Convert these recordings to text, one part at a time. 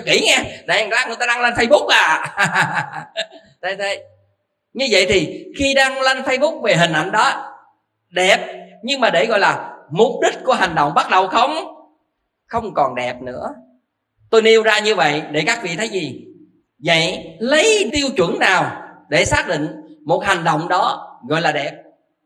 kỹ nghe, để lát người ta đăng lên Facebook à. Thế như vậy thì khi đăng lên Facebook về hình ảnh đó đẹp, nhưng mà để gọi là mục đích của hành động bắt đầu không còn đẹp nữa. Tôi nêu ra như vậy để các vị thấy gì? Vậy lấy tiêu chuẩn nào để xác định một hành động đó gọi là đẹp?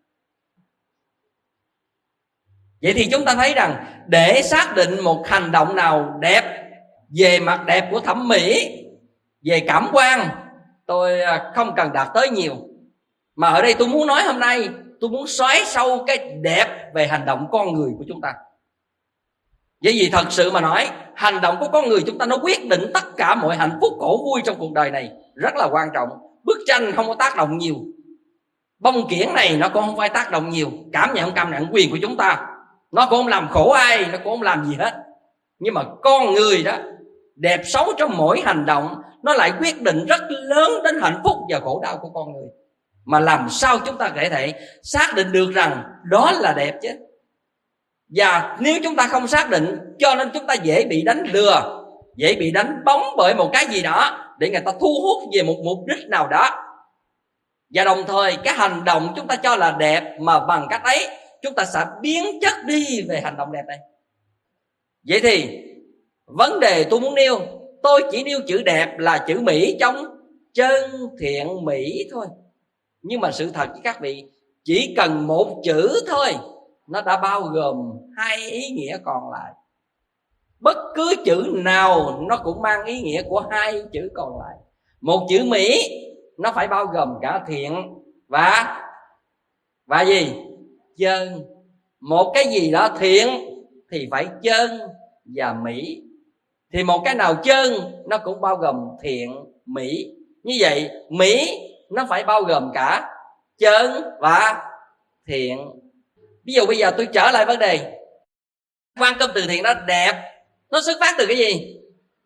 Vậy thì chúng ta thấy rằng để xác định một hành động nào đẹp về mặt đẹp của thẩm mỹ, về cảm quan, tôi không cần đạt tới nhiều. Mà ở đây tôi muốn nói hôm nay, tôi muốn xoáy sâu cái đẹp về hành động con người của chúng ta. Vậy vì thật sự mà nói, hành động của con người chúng ta nó quyết định tất cả mọi hạnh phúc khổ vui trong cuộc đời này. Rất là quan trọng. Bức tranh không có tác động nhiều, bông kiển này nó cũng không phải tác động nhiều, cảm nhận quyền của chúng ta, nó cũng không làm khổ ai, nó cũng không làm gì hết. Nhưng mà con người đó, đẹp xấu trong mỗi hành động nó lại quyết định rất lớn đến hạnh phúc và khổ đau của con người. Mà làm sao chúng ta có thể xác định được rằng đó là đẹp chứ? Và nếu chúng ta không xác định, cho nên chúng ta dễ bị đánh lừa, dễ bị đánh bóng bởi một cái gì đó để người ta thu hút về một mục đích nào đó. Và đồng thời cái hành động chúng ta cho là đẹp, mà bằng cách ấy chúng ta sẽ biến chất đi về hành động đẹp này. Vậy thì vấn đề tôi muốn nêu, tôi chỉ nêu chữ đẹp là chữ mỹ trong chân thiện mỹ thôi. Nhưng mà sự thật với các vị, chỉ cần một chữ thôi, nó đã bao gồm hai ý nghĩa còn lại. Bất cứ chữ nào nó cũng mang ý nghĩa của hai chữ còn lại. Một chữ mỹ nó phải bao gồm cả thiện và gì? Chân. Một cái gì đó thiện thì phải chân và mỹ. Thì một cái nào chân nó cũng bao gồm thiện, mỹ. Như vậy mỹ nó phải bao gồm cả chân và thiện. Ví dụ bây giờ tôi trở lại vấn đề quan tâm từ thiện đó đẹp, nó xuất phát từ cái gì?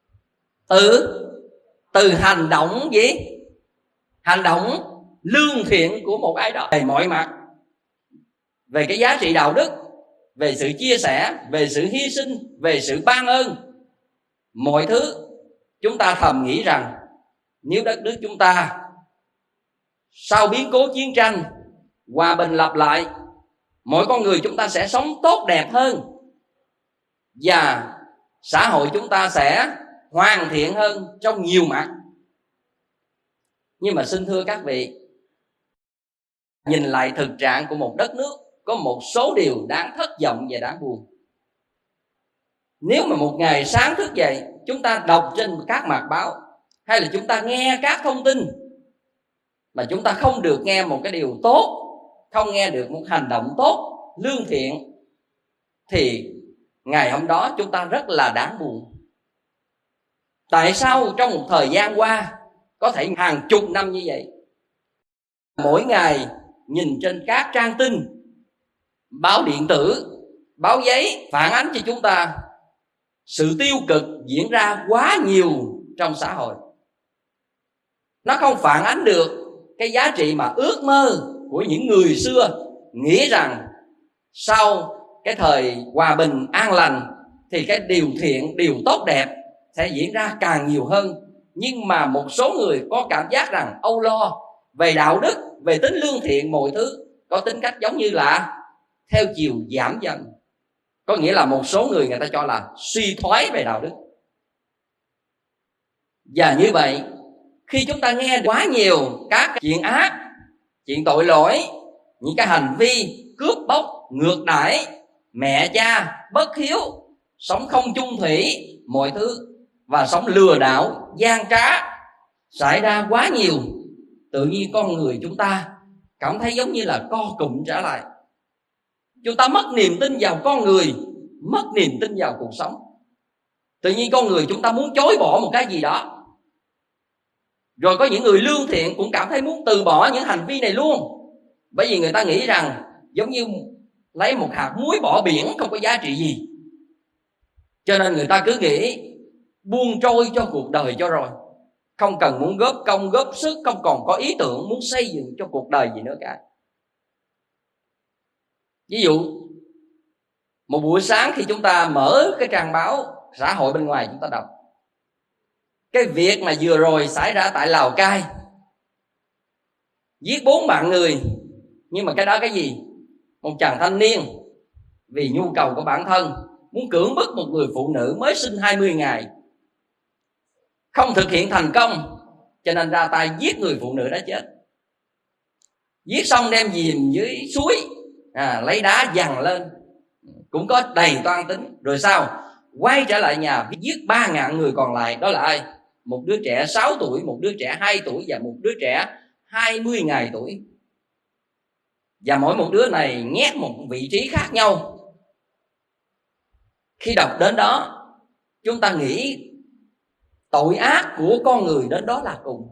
Từ hành động gì? Hành động lương thiện của một ai đó về mọi mặt, về cái giá trị đạo đức, về sự chia sẻ, về sự hy sinh, về sự ban ơn. Mọi thứ chúng ta thầm nghĩ rằng nếu đất nước chúng ta sau biến cố chiến tranh hòa bình lặp lại, mỗi con người chúng ta sẽ sống tốt đẹp hơn, và xã hội chúng ta sẽ hoàn thiện hơn trong nhiều mặt. Nhưng mà xin thưa các vị, nhìn lại thực trạng của một đất nước, có một số điều đáng thất vọng và đáng buồn. Nếu mà một ngày sáng thức dậy, chúng ta đọc trên các mặt báo, hay là chúng ta nghe các thông tin, mà chúng ta không được nghe một cái điều tốt, không nghe được một hành động tốt, lương thiện, thì ngày hôm đó chúng ta rất là đáng buồn. Tại sao trong một thời gian qua, có thể hàng chục năm như vậy, mỗi ngày nhìn trên các trang tin, báo điện tử, báo giấy phản ánh cho chúng ta sự tiêu cực diễn ra quá nhiều trong xã hội. Nó không phản ánh được cái giá trị mà ước mơ của những người xưa, nghĩ rằng sau cái thời hòa bình an lành thì cái điều thiện, điều tốt đẹp sẽ diễn ra càng nhiều hơn. Nhưng mà một số người có cảm giác rằng âu lo về đạo đức, về tính lương thiện, mọi thứ có tính cách giống như là theo chiều giảm dần. Có nghĩa là một số người ta cho là suy thoái về đạo đức. Và như vậy, khi chúng ta nghe quá nhiều các chuyện ác, chuyện tội lỗi, những cái hành vi cướp bóc, ngược đãi, mẹ cha, bất hiếu, sống không chung thủy, mọi thứ, và sống lừa đảo, gian trá xảy ra quá nhiều, tự nhiên con người chúng ta cảm thấy giống như là co cụm trở lại. Chúng ta mất niềm tin vào con người, mất niềm tin vào cuộc sống. Tự nhiên con người chúng ta muốn chối bỏ một cái gì đó. Rồi có những người lương thiện cũng cảm thấy muốn từ bỏ những hành vi này luôn. Bởi vì người ta nghĩ rằng giống như lấy một hạt muối bỏ biển, không có giá trị gì. Cho nên người ta cứ nghĩ buông trôi cho cuộc đời cho rồi, không cần muốn góp công góp sức, không còn có ý tưởng muốn xây dựng cho cuộc đời gì nữa cả. Ví dụ một buổi sáng khi chúng ta mở cái trang báo xã hội bên ngoài chúng ta đọc, cái việc mà vừa rồi xảy ra tại Lào Cai, giết 4 mạng người. Nhưng mà cái đó cái gì? Một chàng thanh niên vì nhu cầu của bản thân muốn cưỡng bức một người phụ nữ mới sinh 20 ngày, không thực hiện thành công, cho nên ra tay giết người phụ nữ đã chết. Giết xong đem chìm dưới suối, lấy đá dằn lên, cũng có đầy toan tính. Rồi sao? Quay trở lại nhà giết 3.000 người còn lại. Đó là ai? Một đứa trẻ 6 tuổi, một đứa trẻ 2 tuổi và một đứa trẻ 20 ngày tuổi. Và mỗi một đứa này nhét một vị trí khác nhau. Khi đọc đến đó, chúng ta nghĩ tội ác của con người đến đó là cùng.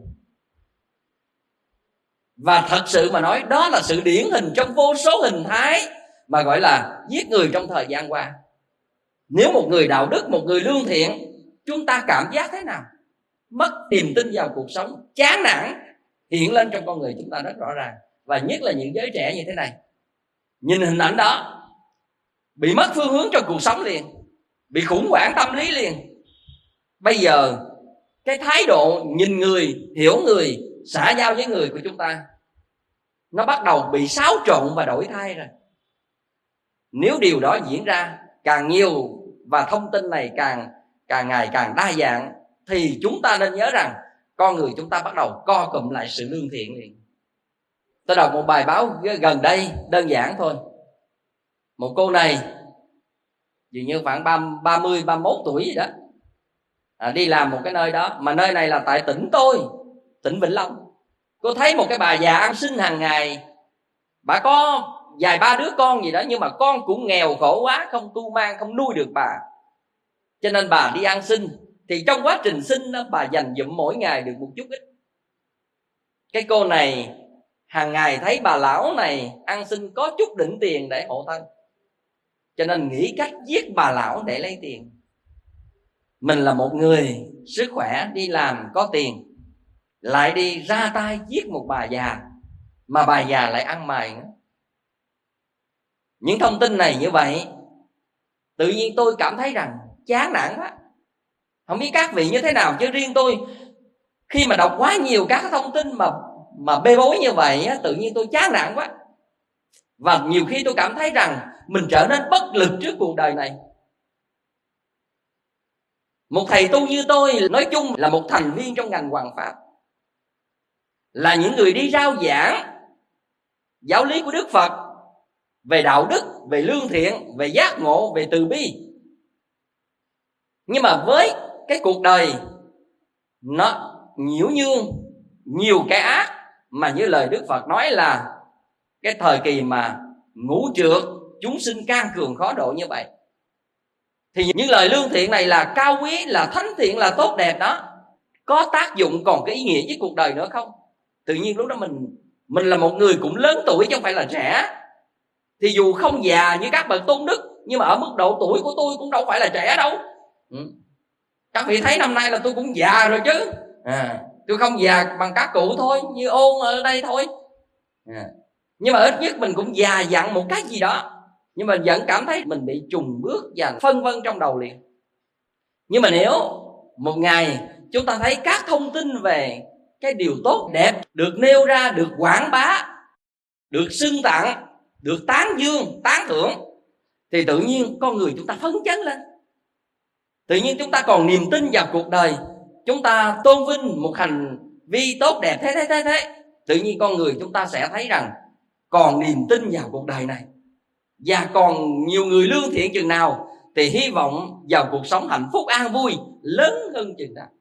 Và thật sự mà nói, đó là sự điển hình trong vô số hình thái mà gọi là giết người trong thời gian qua. Nếu một người đạo đức, một người lương thiện, chúng ta cảm giác thế nào? Mất niềm tin vào cuộc sống, chán nản hiện lên trong con người chúng ta rất rõ ràng. Và nhất là những giới trẻ như thế này, nhìn hình ảnh đó bị mất phương hướng trong cuộc sống liền, bị khủng hoảng tâm lý liền. Bây giờ cái thái độ nhìn người, hiểu người, xã giao với người của chúng ta nó bắt đầu bị xáo trộn và đổi thay rồi. Nếu điều đó diễn ra càng nhiều và thông tin này càng ngày càng đa dạng, thì chúng ta nên nhớ rằng con người chúng ta bắt đầu co cụm lại sự lương thiện liền. Tôi đọc một bài báo gần đây, đơn giản thôi. Một cô này dường như khoảng 30-31 tuổi gì đó, đi làm một cái nơi đó, mà nơi này là tại tỉnh tôi, tỉnh Vĩnh Long. Cô thấy một cái bà già ăn xin hàng ngày, bà có vài 3 đứa con gì đó, nhưng mà con cũng nghèo khổ quá, không tu mang, không nuôi được bà, cho nên bà đi ăn xin. Thì trong quá trình xin đó, bà dành dụm mỗi ngày được một chút ít. Cái cô này hàng ngày thấy bà lão này ăn xin có chút đỉnh tiền để hộ thân, cho nên nghĩ cách giết bà lão để lấy tiền. Mình là một người sức khỏe, đi làm có tiền, lại đi ra tay giết một bà già, mà bà già lại ăn mày nữa. Những thông tin này như vậy, tự nhiên tôi cảm thấy rằng chán nản quá. Không biết các vị như thế nào, chứ riêng tôi khi mà đọc quá nhiều các thông tin mà bê bối như vậy, tự nhiên tôi chán nản quá. Và nhiều khi tôi cảm thấy rằng mình trở nên bất lực trước cuộc đời này. Một thầy tu như tôi, nói chung là một thành viên trong ngành Hoằng Pháp, là những người đi rao giảng giáo lý của Đức Phật về đạo đức, về lương thiện, về giác ngộ, về từ bi. Nhưng mà với cái cuộc đời nó nhiễu nhương, nhiều cái ác, mà như lời Đức Phật nói là cái thời kỳ mà ngũ trược, chúng sinh can cường khó độ như vậy, thì những lời lương thiện này là cao quý, là thánh thiện, là tốt đẹp đó, có tác dụng, còn cái ý nghĩa với cuộc đời nữa không? Tự nhiên lúc đó mình là một người cũng lớn tuổi chứ không phải là trẻ. Thì dù không già như các bậc tôn đức, nhưng mà ở mức độ tuổi của tôi cũng đâu phải là trẻ đâu. Các vị thấy năm nay là tôi cũng già rồi chứ. Tôi không già bằng các cụ thôi, như Ôn ở đây thôi. Nhưng mà ít nhất mình cũng già dặn một cái gì đó, nhưng mà vẫn cảm thấy mình bị trùng bước và phân vân trong đầu liền. Nhưng mà nếu một ngày chúng ta thấy các thông tin về cái điều tốt đẹp được nêu ra, được quảng bá, được xưng tặng, được tán dương, tán thưởng, thì tự nhiên con người chúng ta phấn chấn lên. Tự nhiên chúng ta còn niềm tin vào cuộc đời, chúng ta tôn vinh một hành vi tốt đẹp thế. Tự nhiên con người chúng ta sẽ thấy rằng còn niềm tin vào cuộc đời này, và còn nhiều người lương thiện chừng nào thì hy vọng vào cuộc sống hạnh phúc an vui lớn hơn chừng nào.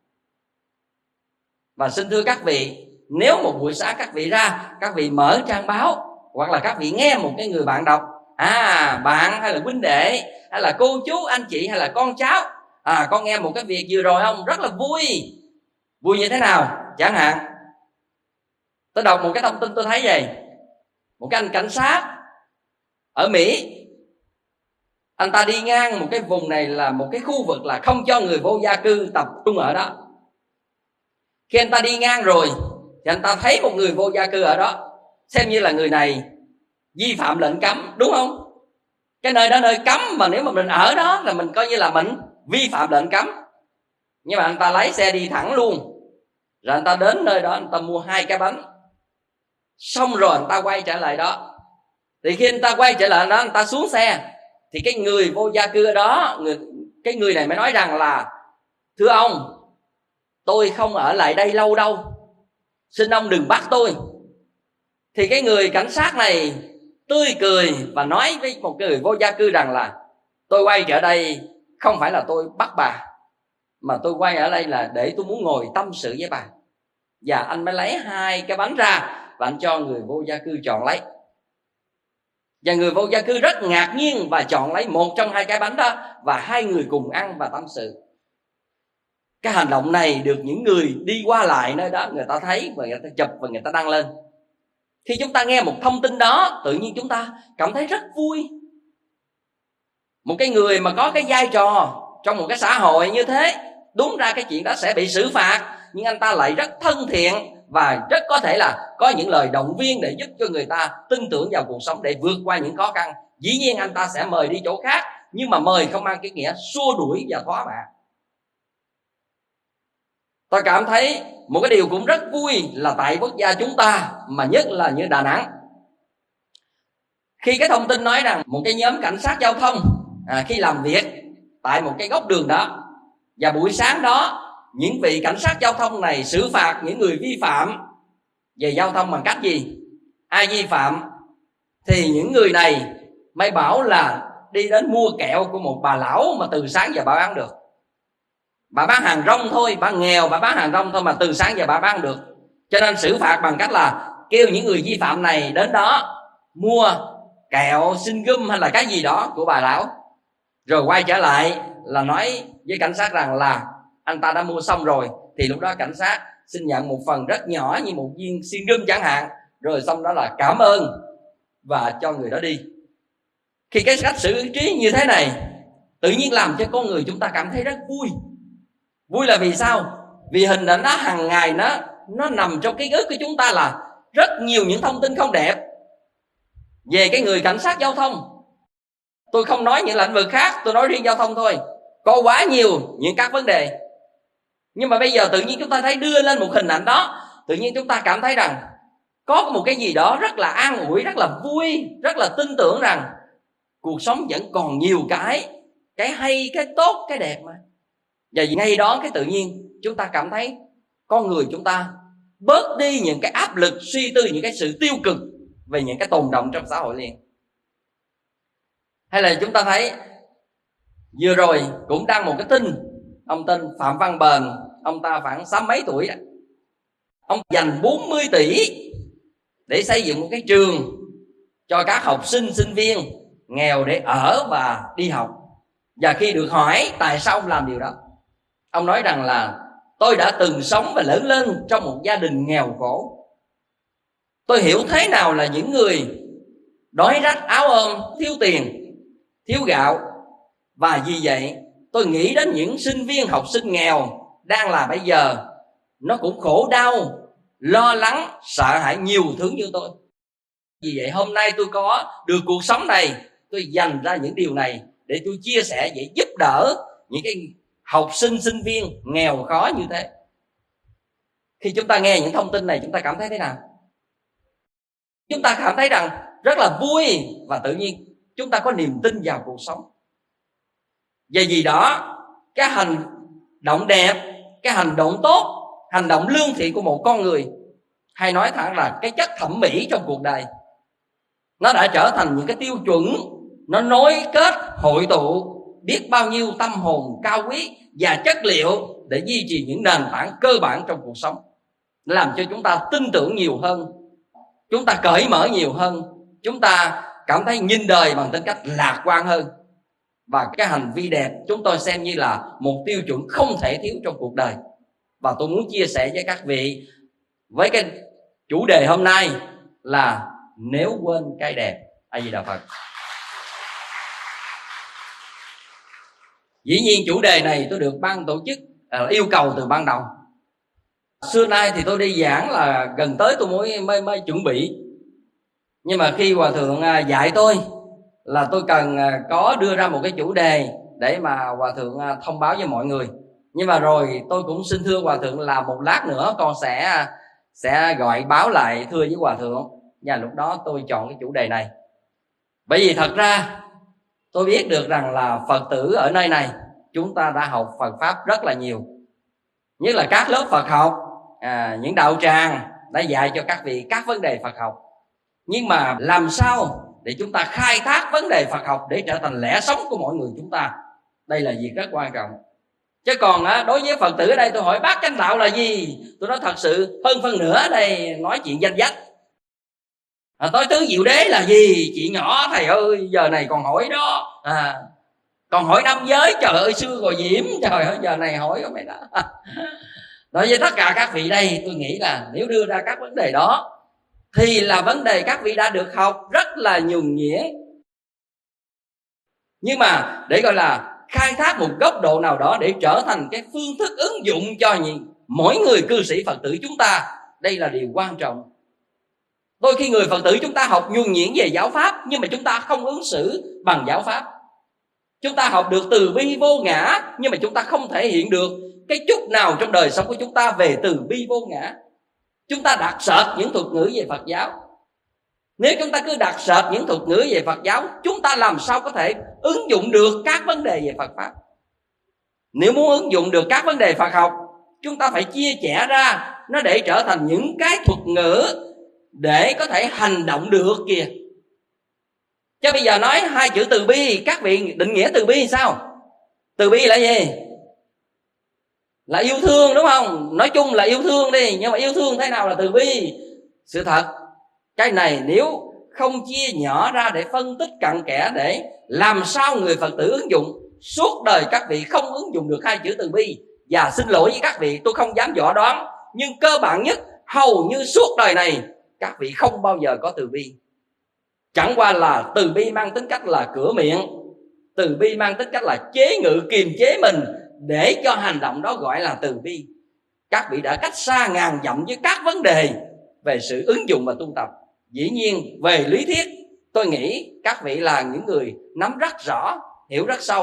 Và xin thưa các vị, nếu một buổi sáng các vị ra, các vị mở trang báo, hoặc là các vị nghe một cái người bạn đọc, bạn hay là huynh đệ, hay là cô chú, anh chị, hay là con cháu, con nghe một cái việc vừa rồi không, rất là vui. Vui như thế nào? Chẳng hạn tôi đọc một cái thông tin tôi thấy vậy, một cái anh cảnh sát ở Mỹ, anh ta đi ngang một cái vùng này là một cái khu vực là không cho người vô gia cư tập trung ở đó. Khi anh ta đi ngang rồi thì anh ta thấy một người vô gia cư ở đó, xem như là người này vi phạm lệnh cấm, đúng không? Cái nơi đó nơi cấm, mà nếu mà mình ở đó là mình coi như là mình vi phạm lệnh cấm. Nhưng mà anh ta lái xe đi thẳng luôn. Rồi anh ta đến nơi đó, anh ta mua 2 cái bánh. Xong rồi anh ta quay trở lại đó. Thì khi anh ta quay trở lại đó, anh ta xuống xe. Thì cái người vô gia cư đó, cái người này mới nói rằng là: thưa ông, tôi không ở lại đây lâu đâu, xin ông đừng bắt tôi. Thì cái người cảnh sát này tươi cười và nói với một người vô gia cư rằng là: tôi quay trở đây không phải là tôi bắt bà, mà tôi quay ở đây là để tôi muốn ngồi tâm sự với bà. Và anh mới lấy 2 cái bánh ra và anh cho người vô gia cư chọn lấy. Và người vô gia cư rất ngạc nhiên và chọn lấy một trong 2 cái bánh đó, và 2 người cùng ăn và tâm sự. Cái hành động này được những người đi qua lại nơi đó người ta thấy và người ta chụp và người ta đăng lên. Khi chúng ta nghe một thông tin đó, tự nhiên chúng ta cảm thấy rất vui. Một cái người mà có cái vai trò trong một cái xã hội như thế, đúng ra cái chuyện đó sẽ bị xử phạt, nhưng anh ta lại rất thân thiện và rất có thể là có những lời động viên để giúp cho người ta tin tưởng vào cuộc sống để vượt qua những khó khăn. Dĩ nhiên anh ta sẽ mời đi chỗ khác, nhưng mà mời không mang cái nghĩa xua đuổi và thỏa mãn. Tôi cảm thấy một cái điều cũng rất vui là tại quốc gia chúng ta, mà nhất là như Đà Nẵng, khi cái thông tin nói rằng một cái nhóm cảnh sát giao thông khi làm việc tại một cái góc đường đó, và buổi sáng đó những vị cảnh sát giao thông này xử phạt những người vi phạm về giao thông bằng cách gì? Ai vi phạm thì những người này mới bảo là đi đến mua kẹo của một bà lão mà từ sáng giờ bà bán được. Bà bán hàng rong thôi, bà nghèo, bà bán hàng rong thôi mà từ sáng giờ bà bán được. Cho nên xử phạt bằng cách là kêu những người vi phạm này đến đó mua kẹo, xin gum hay là cái gì đó của bà lão, rồi quay trở lại là nói với cảnh sát rằng là anh ta đã mua xong rồi. Thì lúc đó cảnh sát xin nhận một phần rất nhỏ như một viên xin gum chẳng hạn, rồi xong đó là cảm ơn và cho người đó đi. Khi cái cách xử trí như thế này tự nhiên làm cho con người chúng ta cảm thấy rất vui. Vui là vì sao? Vì hình ảnh đó hàng ngày nó nằm trong ký ức của chúng ta là rất nhiều những thông tin không đẹp về cái người cảnh sát giao thông. Tôi không nói những lĩnh vực khác, tôi nói riêng giao thông thôi. Có quá nhiều những các vấn đề. Nhưng mà bây giờ tự nhiên chúng ta thấy đưa lên một hình ảnh đó, tự nhiên chúng ta cảm thấy rằng có một cái gì đó rất là an ủi, rất là vui, rất là tin tưởng rằng cuộc sống vẫn còn nhiều cái hay, cái tốt, cái đẹp mà. Và ngay đó cái tự nhiên chúng ta cảm thấy con người chúng ta bớt đi những cái áp lực, suy tư những cái sự tiêu cực về những cái tồn động trong xã hội liền. Hay là chúng ta thấy vừa rồi cũng đăng một cái tin, ông tên Phạm Văn Bền, ông ta khoảng 60 mấy tuổi đó. Ông dành 40 tỷ để xây dựng một cái trường cho các học sinh, sinh viên nghèo để ở và đi học. Và khi được hỏi tại sao ông làm điều đó, ông nói rằng là tôi đã từng sống và lớn lên trong một gia đình nghèo khổ. Tôi hiểu thế nào là những người đói rách áo ôm, thiếu tiền, thiếu gạo. Và vì vậy tôi nghĩ đến những sinh viên học sinh nghèo đang là bây giờ nó cũng khổ đau, lo lắng, sợ hãi nhiều thứ như tôi. Vì vậy hôm nay tôi có được cuộc sống này, tôi dành ra những điều này để tôi chia sẻ, để giúp đỡ những cái học sinh, sinh viên nghèo khó như thế. Khi chúng ta nghe những thông tin này, chúng ta cảm thấy thế nào? Chúng ta cảm thấy rằng rất là vui, và tự nhiên chúng ta có niềm tin vào cuộc sống. Vì gì đó, cái hành động đẹp, cái hành động tốt, hành động lương thiện của một con người, hay nói thẳng là cái chất thẩm mỹ trong cuộc đời, nó đã trở thành những cái tiêu chuẩn, nó nối kết, hội tụ biết bao nhiêu tâm hồn cao quý và chất liệu để duy trì những nền tảng cơ bản trong cuộc sống, làm cho chúng ta tin tưởng nhiều hơn, chúng ta cởi mở nhiều hơn, chúng ta cảm thấy nhìn đời bằng tính cách lạc quan hơn. Và cái hành vi đẹp chúng tôi xem như là một tiêu chuẩn không thể thiếu trong cuộc đời. Và tôi muốn chia sẻ với các vị với cái chủ đề hôm nay là nếu quên cái đẹp. A Di Đà Phật. Dĩ nhiên chủ đề này tôi được ban tổ chức yêu cầu từ ban đầu. Xưa nay thì tôi đi giảng là gần tới tôi mới chuẩn bị. Nhưng mà khi Hòa Thượng dạy tôi là tôi cần có đưa ra một cái chủ đề để mà Hòa Thượng thông báo với mọi người. Nhưng mà rồi tôi cũng xin thưa Hòa Thượng là một lát nữa con sẽ gọi báo lại thưa với Hòa Thượng, và lúc đó tôi chọn cái chủ đề này. Bởi vì thật ra tôi biết được rằng là Phật tử ở nơi này chúng ta đã học Phật Pháp rất là nhiều, nhất là các lớp Phật học, những đạo tràng đã dạy cho các vị các vấn đề Phật học. Nhưng mà làm sao để chúng ta khai thác vấn đề Phật học để trở thành lẽ sống của mọi người chúng ta, đây là việc rất quan trọng. Chứ còn đối với Phật tử ở đây tôi hỏi bát chánh đạo là gì, tôi nói thật sự hơn phân nửa đây nói chuyện danh dách. Tối tứ diệu đế là gì, chị nhỏ thầy ơi giờ này còn hỏi đó, còn hỏi năm giới, trời ơi xưa rồi diễm, trời ơi giờ này hỏi có mày đó. Đối với tất cả các vị đây, tôi nghĩ là nếu đưa ra các vấn đề đó thì là vấn đề các vị đã được học rất là nhuần nhuyễn. Nhưng mà để gọi là khai thác một góc độ nào đó để trở thành cái phương thức ứng dụng cho mỗi người cư sĩ Phật tử chúng ta, đây là điều quan trọng. Đôi khi người Phật tử chúng ta học nhuần nhuyễn về giáo pháp, nhưng mà chúng ta không ứng xử bằng giáo pháp. Chúng ta học được từ bi vô ngã, nhưng mà chúng ta không thể hiện được cái chút nào trong đời sống của chúng ta về từ bi vô ngã. Chúng ta đặt sệt những thuật ngữ về Phật giáo. Nếu chúng ta cứ đặt sệt những thuật ngữ về Phật giáo, chúng ta làm sao có thể ứng dụng được các vấn đề về Phật Pháp. Nếu muốn ứng dụng được các vấn đề Phật học, chúng ta phải chia sẻ ra nó để trở thành những cái thuật ngữ để có thể hành động được kìa. Chứ bây giờ nói hai chữ từ bi, các vị định nghĩa từ bi sao? Từ bi là gì? Là yêu thương, đúng không? Nói chung là yêu thương đi, nhưng mà yêu thương thế nào là từ bi? Sự thật, cái này nếu không chia nhỏ ra để phân tích cặn kẽ, để làm sao người Phật tử ứng dụng, suốt đời các vị không ứng dụng được hai chữ từ bi. Và xin lỗi với các vị, tôi không dám dọa đoán, nhưng cơ bản nhất hầu như suốt đời này các vị không bao giờ có từ bi. Chẳng qua là từ bi mang tính cách là cửa miệng, từ bi mang tính cách là chế ngự kiềm chế mình để cho hành động đó gọi là từ bi. Các vị đã cách xa ngàn dặm với các vấn đề về sự ứng dụng và tu tập. Dĩ nhiên về lý thuyết tôi nghĩ các vị là những người nắm rất rõ, hiểu rất sâu.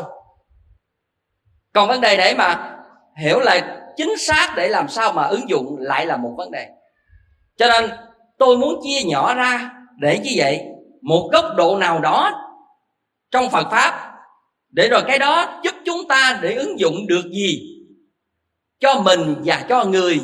Còn vấn đề để mà hiểu lại chính xác để làm sao mà ứng dụng lại là một vấn đề. Cho nên tôi muốn chia nhỏ ra để như vậy, một góc độ nào đó trong Phật Pháp, để rồi cái đó giúp chúng ta để ứng dụng được gì cho mình và cho người.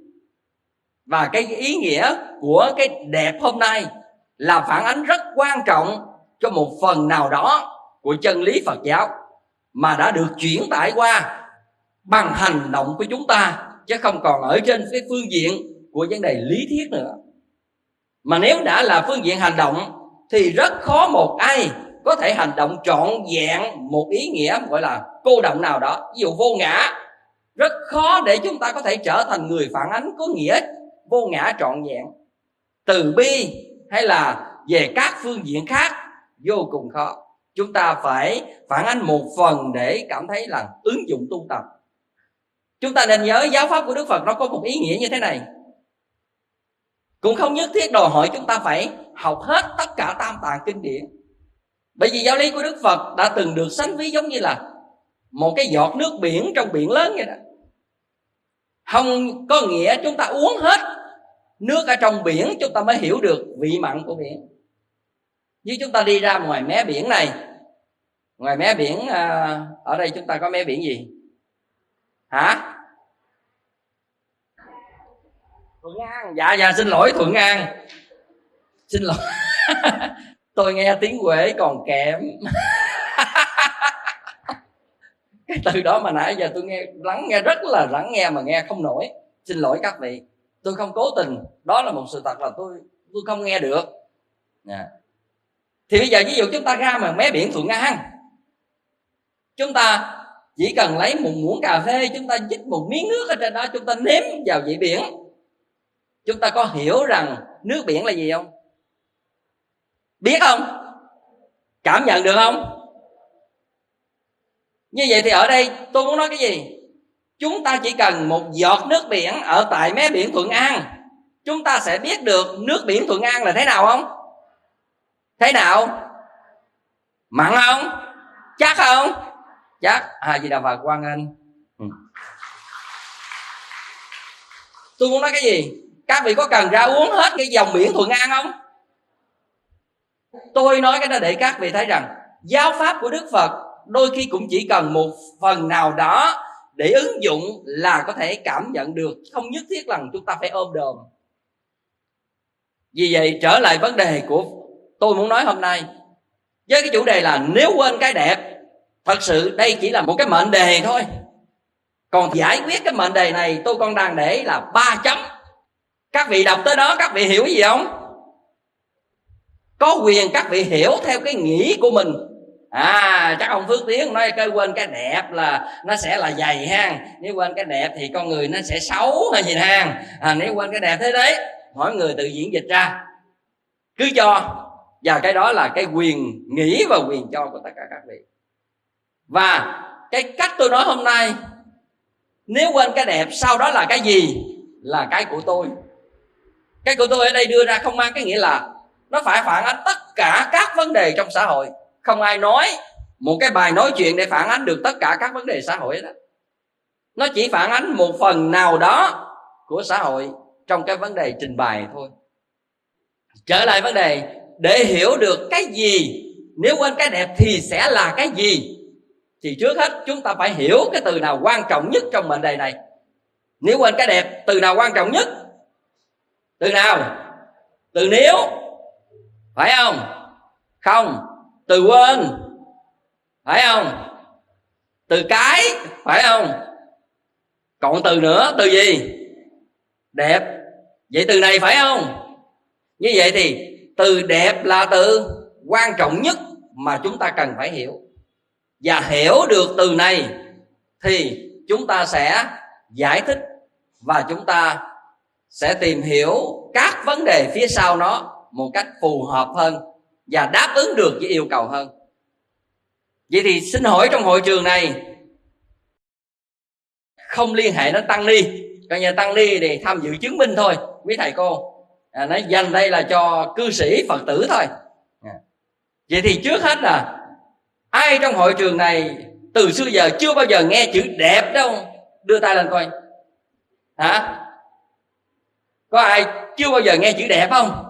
Và cái ý nghĩa của cái đẹp hôm nay là phản ánh rất quan trọng cho một phần nào đó của chân lý Phật giáo mà đã được chuyển tải qua bằng hành động của chúng ta, chứ không còn ở trên cái phương diện của vấn đề lý thuyết nữa. Mà nếu đã là phương diện hành động thì rất khó một ai có thể hành động trọn vẹn một ý nghĩa gọi là cô động nào đó. Ví dụ vô ngã, rất khó để chúng ta có thể trở thành người phản ánh có nghĩa vô ngã trọn vẹn. Từ bi hay là về các phương diện khác vô cùng khó. Chúng ta phải phản ánh một phần để cảm thấy là ứng dụng tu tập. Chúng ta nên nhớ giáo pháp của Đức Phật nó có một ý nghĩa như thế này. Cũng không nhất thiết đòi hỏi chúng ta phải học hết tất cả tam tạng kinh điển. Bởi vì giáo lý của Đức Phật đã từng được sánh ví giống như là một cái giọt nước biển trong biển lớn vậy đó. Không có nghĩa chúng ta uống hết nước ở trong biển chúng ta mới hiểu được vị mặn của biển. Như chúng ta đi ra ngoài mé biển này, ngoài mé biển ở đây chúng ta có mé biển gì? Hả? Thuận An. Dạ xin lỗi Thuận An. Xin lỗi. Tôi nghe tiếng Huế còn kém. Cái từ đó mà nãy giờ tôi lắng nghe rất là lắng nghe mà nghe không nổi. Xin lỗi các vị, tôi không cố tình, đó là một sự thật là tôi không nghe được. Thì bây giờ ví dụ chúng ta ra mà mé biển Thuận An, chúng ta chỉ cần lấy một muỗng cà phê, chúng ta dứt một miếng nước ở trên đó, chúng ta ném vào vị biển. Chúng ta có hiểu rằng nước biển là gì không? Biết không? Cảm nhận được không? Như vậy thì ở đây tôi muốn nói cái gì? Chúng ta chỉ cần một giọt nước biển ở tại mé biển Thuận An, chúng ta sẽ biết được nước biển Thuận An là thế nào không? Thế nào? Mặn không? Chắc không? Chắc. Di Đà Phật, Quan Anh. Tôi muốn nói cái gì? Các vị có cần ra uống hết cái dòng biển Thuận An không? Tôi nói cái đó để các vị thấy rằng giáo pháp của Đức Phật đôi khi cũng chỉ cần một phần nào đó để ứng dụng là có thể cảm nhận được, không nhất thiết là chúng ta phải ôm đồm. Vì vậy trở lại vấn đề của tôi muốn nói hôm nay với cái chủ đề là nếu quên cái đẹp. Thật sự đây chỉ là một cái mệnh đề thôi. Còn giải quyết cái mệnh đề này tôi còn đang để là 3 chấm. Các vị đọc tới đó các vị hiểu gì không? Có quyền các vị hiểu theo cái nghĩ của mình. Chắc ông Phước Tiến nói cái quên cái đẹp là nó sẽ là dày ha. Nếu quên cái đẹp thì con người nó sẽ xấu hay gì ha. Nếu quên cái đẹp thế đấy, mỗi người tự diễn dịch ra. Cứ cho. Và cái đó là cái quyền nghĩ và quyền cho của tất cả các vị. Và cái cách tôi nói hôm nay, nếu quên cái đẹp sau đó là cái gì? Là cái của tôi. Cái của tôi ở đây đưa ra không mang cái nghĩa là nó phải phản ánh tất cả các vấn đề trong xã hội. Không ai nói một cái bài nói chuyện để phản ánh được tất cả các vấn đề xã hội đó. Nó chỉ phản ánh một phần nào đó của xã hội trong cái vấn đề trình bày thôi. Trở lại vấn đề, để hiểu được cái gì, nếu quên cái đẹp thì sẽ là cái gì, thì trước hết chúng ta phải hiểu cái từ nào quan trọng nhất trong mệnh đề này. Nếu quên cái đẹp, từ nào quan trọng nhất? Từ nào? Từ nếu, phải không? Không. Từ quên, phải không? Từ cái, phải không? Còn từ nữa, từ gì? Đẹp. Vậy từ này phải không? Như vậy thì từ đẹp là từ quan trọng nhất mà chúng ta cần phải hiểu. Và hiểu được từ này thì chúng ta sẽ giải thích và chúng ta sẽ tìm hiểu các vấn đề phía sau nó một cách phù hợp hơn và đáp ứng được với yêu cầu hơn. Vậy thì xin hỏi trong hội trường này không liên hệ đến tăng ni, coi như tăng ni thì tham dự chứng minh thôi quý thầy cô, nó dành đây là cho cư sĩ Phật tử thôi. Vậy thì trước hết là ai trong hội trường này từ xưa giờ chưa bao giờ nghe chữ đẹp đâu? Đưa tay lên coi. Hả? Có ai chưa bao giờ nghe chữ đẹp không?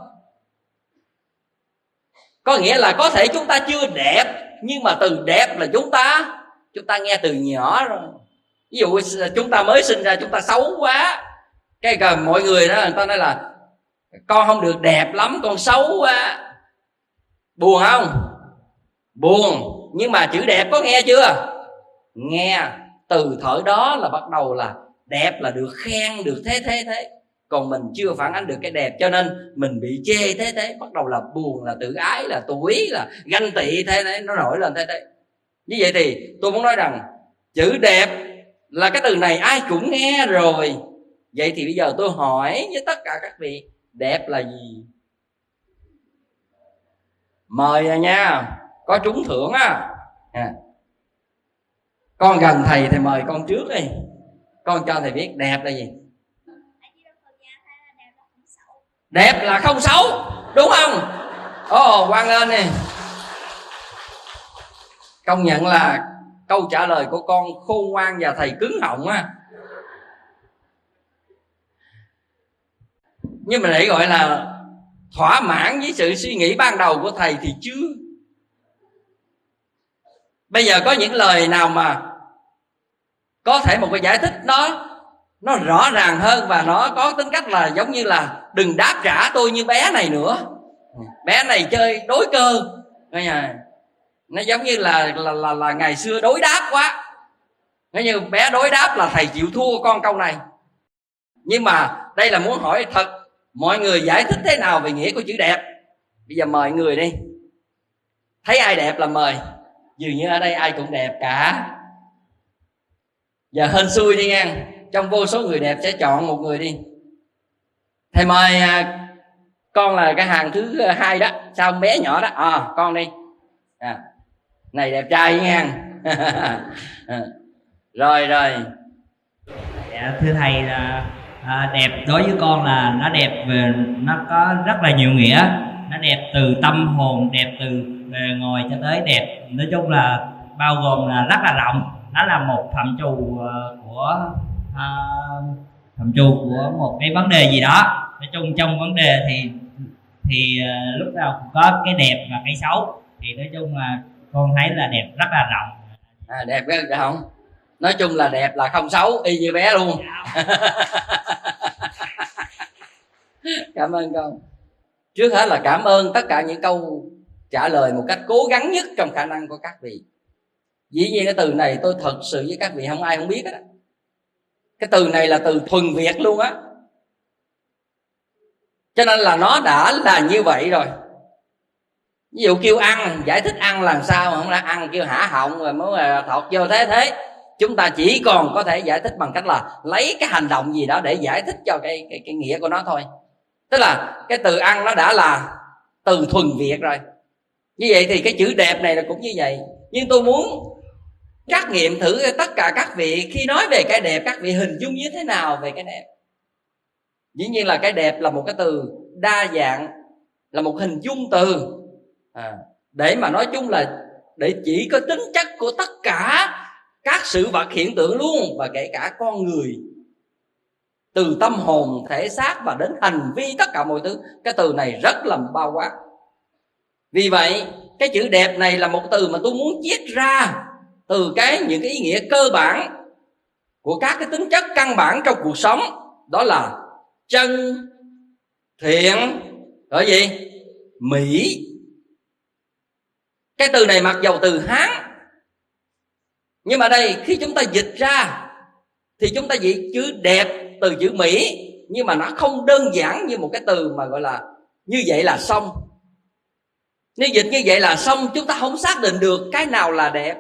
Có nghĩa là có thể chúng ta chưa đẹp, nhưng mà từ đẹp là chúng ta nghe từ nhỏ rồi. Ví dụ chúng ta mới sinh ra chúng ta xấu quá, cái gần mọi người đó người ta nói là con không được đẹp lắm, con xấu quá. Buồn không? Buồn. Nhưng mà chữ đẹp có nghe chưa? Nghe. Từ thời đó là bắt đầu là đẹp là được khen, được thế. Còn mình chưa phản ánh được cái đẹp, cho nên mình bị chê thế. Bắt đầu là buồn, là tự ái, là tủi, là ganh tị thế. Nó nổi lên thế. Như vậy thì tôi muốn nói rằng chữ đẹp là cái từ này ai cũng nghe rồi. Vậy thì bây giờ tôi hỏi với tất cả các vị, đẹp là gì? Mời nha, có trúng thưởng á. Con gần thầy thì mời con trước đi. Con cho thầy biết đẹp là gì. Đẹp là không xấu, đúng không? Hoan nghênh nè. Công nhận là câu trả lời của con khôn ngoan và thầy cứng họng á. Nhưng mà để gọi là thỏa mãn với sự suy nghĩ ban đầu của thầy thì chưa. Bây giờ có những lời nào mà có thể một cái giải thích nó rõ ràng hơn, và nó có tính cách là giống như là đừng đáp trả tôi như bé này nữa. Bé này chơi đối cơ, nó giống như là ngày xưa đối đáp quá. Nếu như bé đối đáp là thầy chịu thua con câu này. Nhưng mà đây là muốn hỏi thật, mọi người giải thích thế nào về nghĩa của chữ đẹp? Bây giờ mời người đi. Thấy ai đẹp là mời. Dường như ở đây ai cũng đẹp cả. Giờ hên xui đi nha, trong vô số người đẹp sẽ chọn một người đi. Thầy mời con là cái hàng thứ 2 đó. Sao con bé nhỏ đó? Con đi. Này đẹp trai nha. Rồi. Dạ, thưa thầy là đẹp đối với con là nó đẹp về, nó có rất là nhiều nghĩa. Nó đẹp từ tâm hồn, đẹp từ bề ngoài cho tới đẹp, nói chung là bao gồm là rất là rộng. Nó là một phạm trù của phạm trù của một cái vấn đề gì đó. Nói chung trong vấn đề thì lúc nào cũng có cái đẹp và cái xấu, thì nói chung là con thấy là đẹp rất là rộng. Đẹp cái không, nói chung là đẹp là không xấu, y như bé luôn. Cảm ơn con. Trước hết là cảm ơn tất cả những câu trả lời một cách cố gắng nhất trong khả năng của các vị. Dĩ nhiên cái từ này tôi thật sự với các vị không ai không biết đó. Cái từ này là từ thuần Việt luôn á, cho nên là nó đã là như vậy rồi. Ví dụ kêu ăn, giải thích ăn là sao, không là ăn kêu hả họng rồi mới thọt vô thế. Chúng ta chỉ còn có thể giải thích bằng cách là lấy cái hành động gì đó để giải thích cho cái nghĩa của nó thôi. Tức là cái từ ăn nó đã là từ thuần Việt rồi. Như vậy thì cái chữ đẹp này là cũng như vậy. Nhưng tôi muốn trắc nghiệm thử tất cả các vị, khi nói về cái đẹp, các vị hình dung như thế nào về cái đẹp. Dĩ nhiên là cái đẹp là một cái từ đa dạng, là một hình dung từ để mà nói chung là để chỉ có tính chất của tất cả các sự vật hiện tượng luôn, và kể cả con người, từ tâm hồn, thể xác và đến hành vi, tất cả mọi thứ. Cái từ này rất là bao quát. Vì vậy cái chữ đẹp này là một từ mà tôi muốn viết ra từ những cái ý nghĩa cơ bản của các cái tính chất căn bản trong cuộc sống. Đó là chân, thiện, rồi gì? Mỹ. Cái từ này mặc dầu từ Hán, nhưng mà đây khi chúng ta dịch ra thì chúng ta dịch chữ đẹp từ chữ Mỹ, nhưng mà nó không đơn giản như một cái từ mà gọi là như vậy là xong. Nếu dịch như vậy là xong, chúng ta không xác định được cái nào là đẹp.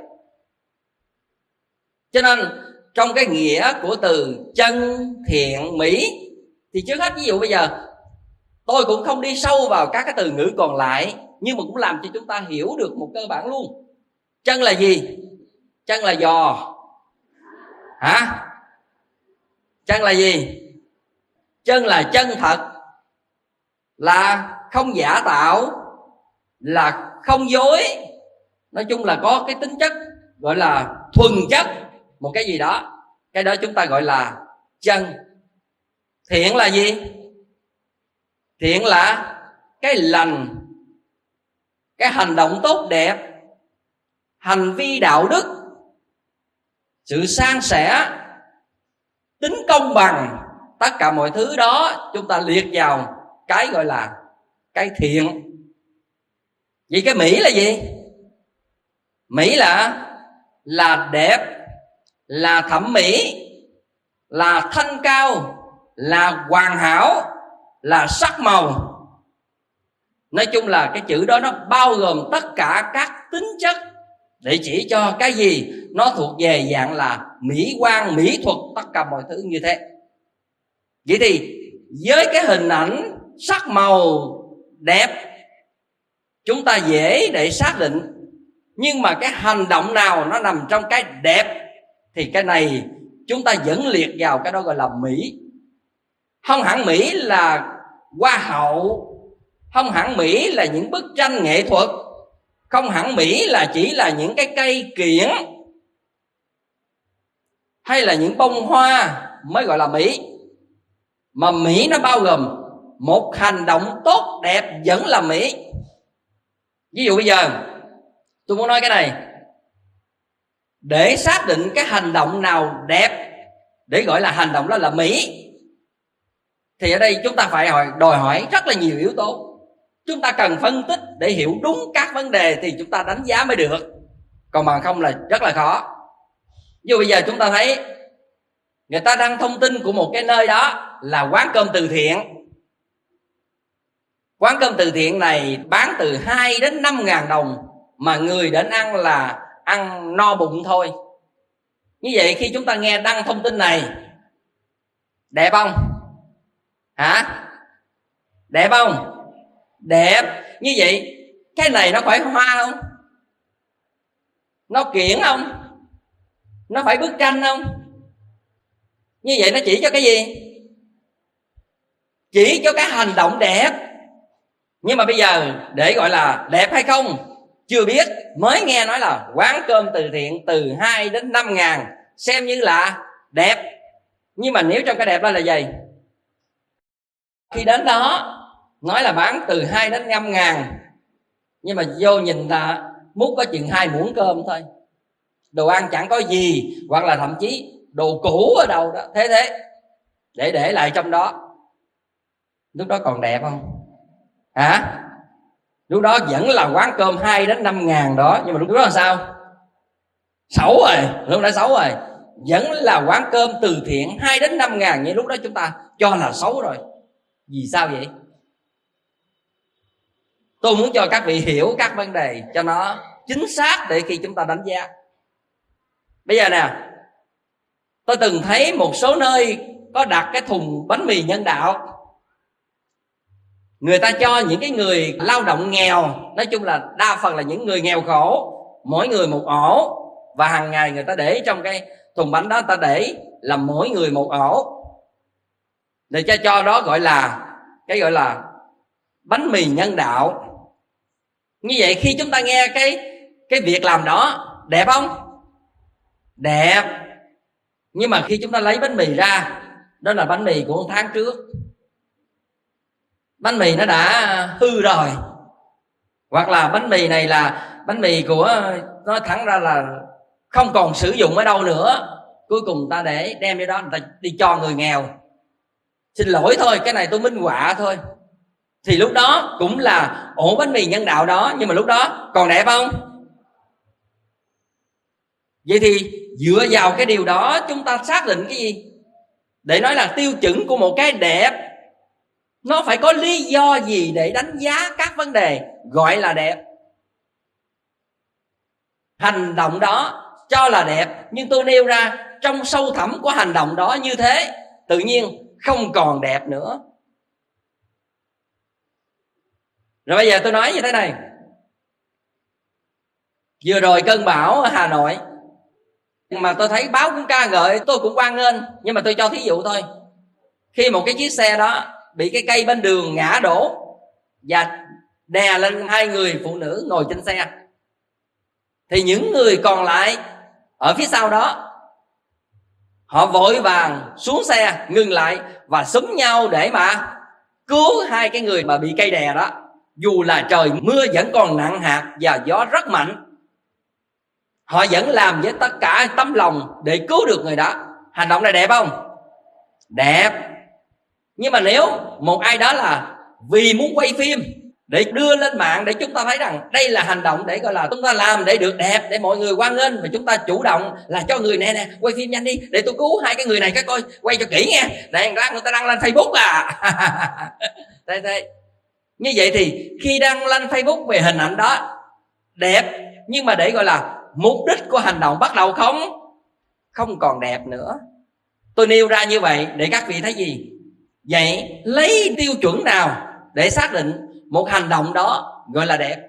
Cho nên trong cái nghĩa của từ chân, thiện, mỹ thì trước hết, ví dụ bây giờ tôi cũng không đi sâu vào các cái từ ngữ còn lại, nhưng mà cũng làm cho chúng ta hiểu được một cơ bản luôn. Chân là gì? Chân là giò. Hả? Chân là gì? Chân là chân thật, là không giả tạo, là không dối. Nói chung là có cái tính chất gọi là thuần chất, một cái gì đó. Cái đó chúng ta gọi là chân. Thiện là gì? Thiện là cái lành, cái hành động tốt đẹp, hành vi đạo đức, sự san sẻ, tính công bằng. Tất cả mọi thứ đó chúng ta liệt vào cái gọi là cái thiện. Vậy cái mỹ là gì? Mỹ là đẹp, là thẩm mỹ, là thanh cao, là hoàn hảo, là sắc màu. Nói chung là cái chữ đó nó bao gồm tất cả các tính chất để chỉ cho cái gì nó thuộc về dạng là mỹ quan, mỹ thuật, tất cả mọi thứ như thế. Vậy thì với cái hình ảnh sắc màu đẹp chúng ta dễ để xác định, nhưng mà cái hành động nào nó nằm trong cái đẹp thì cái này chúng ta vẫn liệt vào cái đó gọi là mỹ. Không hẳn mỹ là hoa hậu, không hẳn mỹ là những bức tranh nghệ thuật, không hẳn mỹ là chỉ là những cái cây kiểng hay là những bông hoa mới gọi là mỹ. Mà mỹ nó bao gồm một hành động tốt đẹp vẫn là mỹ. Ví dụ bây giờ tôi muốn nói cái này, để xác định cái hành động nào đẹp để gọi là hành động đó là mỹ, thì ở đây chúng ta phải đòi hỏi rất là nhiều yếu tố. Chúng ta cần phân tích để hiểu đúng các vấn đề thì chúng ta đánh giá mới được, còn bằng không là rất là khó. Ví dụ bây giờ chúng ta thấy người ta đăng thông tin của một cái nơi đó là quán cơm từ thiện. Quán cơm từ thiện này bán từ 2 đến 5.000 đồng, mà người đến ăn là ăn no bụng thôi. Như vậy khi chúng ta nghe đăng thông tin này, đẹp không? Hả? Đẹp không? Đẹp. Như vậy cái này nó phải hoa không? Nó kiểng không? Nó phải bức tranh không? Như vậy nó chỉ cho cái gì? Chỉ cho cái hành động đẹp. Nhưng mà bây giờ để gọi là đẹp hay không chưa biết, mới nghe nói là quán cơm từ thiện từ 2 đến 5.000 xem như là đẹp. Nhưng mà nếu trong cái đẹp đó là gì? Khi đến đó nói là bán từ 2 đến 5 ngàn, nhưng mà vô nhìn ta múc có chừng 2 muỗng cơm thôi, đồ ăn chẳng có gì, hoặc là thậm chí đồ cũ ở đâu đó thế để lại trong đó. Lúc đó còn đẹp không hả? Lúc đó vẫn là quán cơm 2 đến 5 ngàn đó, nhưng mà lúc đó là sao? Xấu rồi, lúc đó xấu rồi. Vẫn là quán cơm từ thiện 2 đến 5 ngàn, nhưng lúc đó chúng ta cho là xấu rồi. Vì sao vậy? Tôi muốn cho các vị hiểu các vấn đề cho nó chính xác để khi chúng ta đánh giá. Bây giờ nè, tôi từng thấy một số nơi có đặt cái thùng bánh mì nhân đạo. Người ta cho những cái người lao động nghèo, nói chung là đa phần là những người nghèo khổ, mỗi người một ổ, và hàng ngày người ta để trong cái thùng bánh đó, người ta để là mỗi người một ổ, để cho đó gọi là bánh mì nhân đạo. Như vậy khi chúng ta nghe cái việc làm đó đẹp không? Đẹp. Nhưng mà khi chúng ta lấy bánh mì ra, đó là bánh mì của 1 tháng trước, bánh mì nó đã hư rồi, hoặc là bánh mì này là bánh mì của, nói thẳng ra là không còn sử dụng ở đâu nữa, cuối cùng ta để đem đi đó, người ta đi cho người nghèo. Xin lỗi thôi, cái này tôi minh họa thôi. Thì lúc đó cũng là ổ bánh mì nhân đạo đó, nhưng mà lúc đó còn đẹp không? Vậy thì dựa vào cái điều đó chúng ta xác định cái gì để nói là tiêu chuẩn của một cái đẹp? Nó phải có lý do gì để đánh giá các vấn đề gọi là đẹp. Hành động đó cho là đẹp, nhưng tôi nêu ra trong sâu thẳm của hành động đó như thế, tự nhiên không còn đẹp nữa. Rồi bây giờ tôi nói như thế này. Vừa rồi cơn bão ở Hà Nội, mà tôi thấy báo cũng ca ngợi, tôi cũng hoan nghênh, nhưng mà tôi cho thí dụ thôi. Khi một cái chiếc xe đó bị cái cây bên đường ngã đổ và đè lên 2 người phụ nữ ngồi trên xe, thì những người còn lại ở phía sau đó, họ vội vàng xuống xe, ngừng lại và xúm nhau để mà cứu 2 cái người mà bị cây đè đó. Dù là trời mưa vẫn còn nặng hạt và gió rất mạnh, họ vẫn làm với tất cả tấm lòng để cứu được người đó. Hành động này đẹp không? Đẹp. Nhưng mà nếu một ai đó là vì muốn quay phim để đưa lên mạng, để chúng ta thấy rằng đây là hành động để gọi là chúng ta làm để được đẹp, để mọi người hoan nghênh, và chúng ta chủ động là cho người nè quay phim nhanh đi để tôi cứu 2 cái người này, cái coi quay cho kỹ nghe, để người ta đăng lên Facebook à. Thế như vậy thì khi đăng lên Facebook về hình ảnh đó đẹp, nhưng mà để gọi là mục đích của hành động bắt đầu không còn đẹp nữa. Tôi nêu ra như vậy để các vị thấy gì? Vậy lấy tiêu chuẩn nào để xác định một hành động đó gọi là đẹp?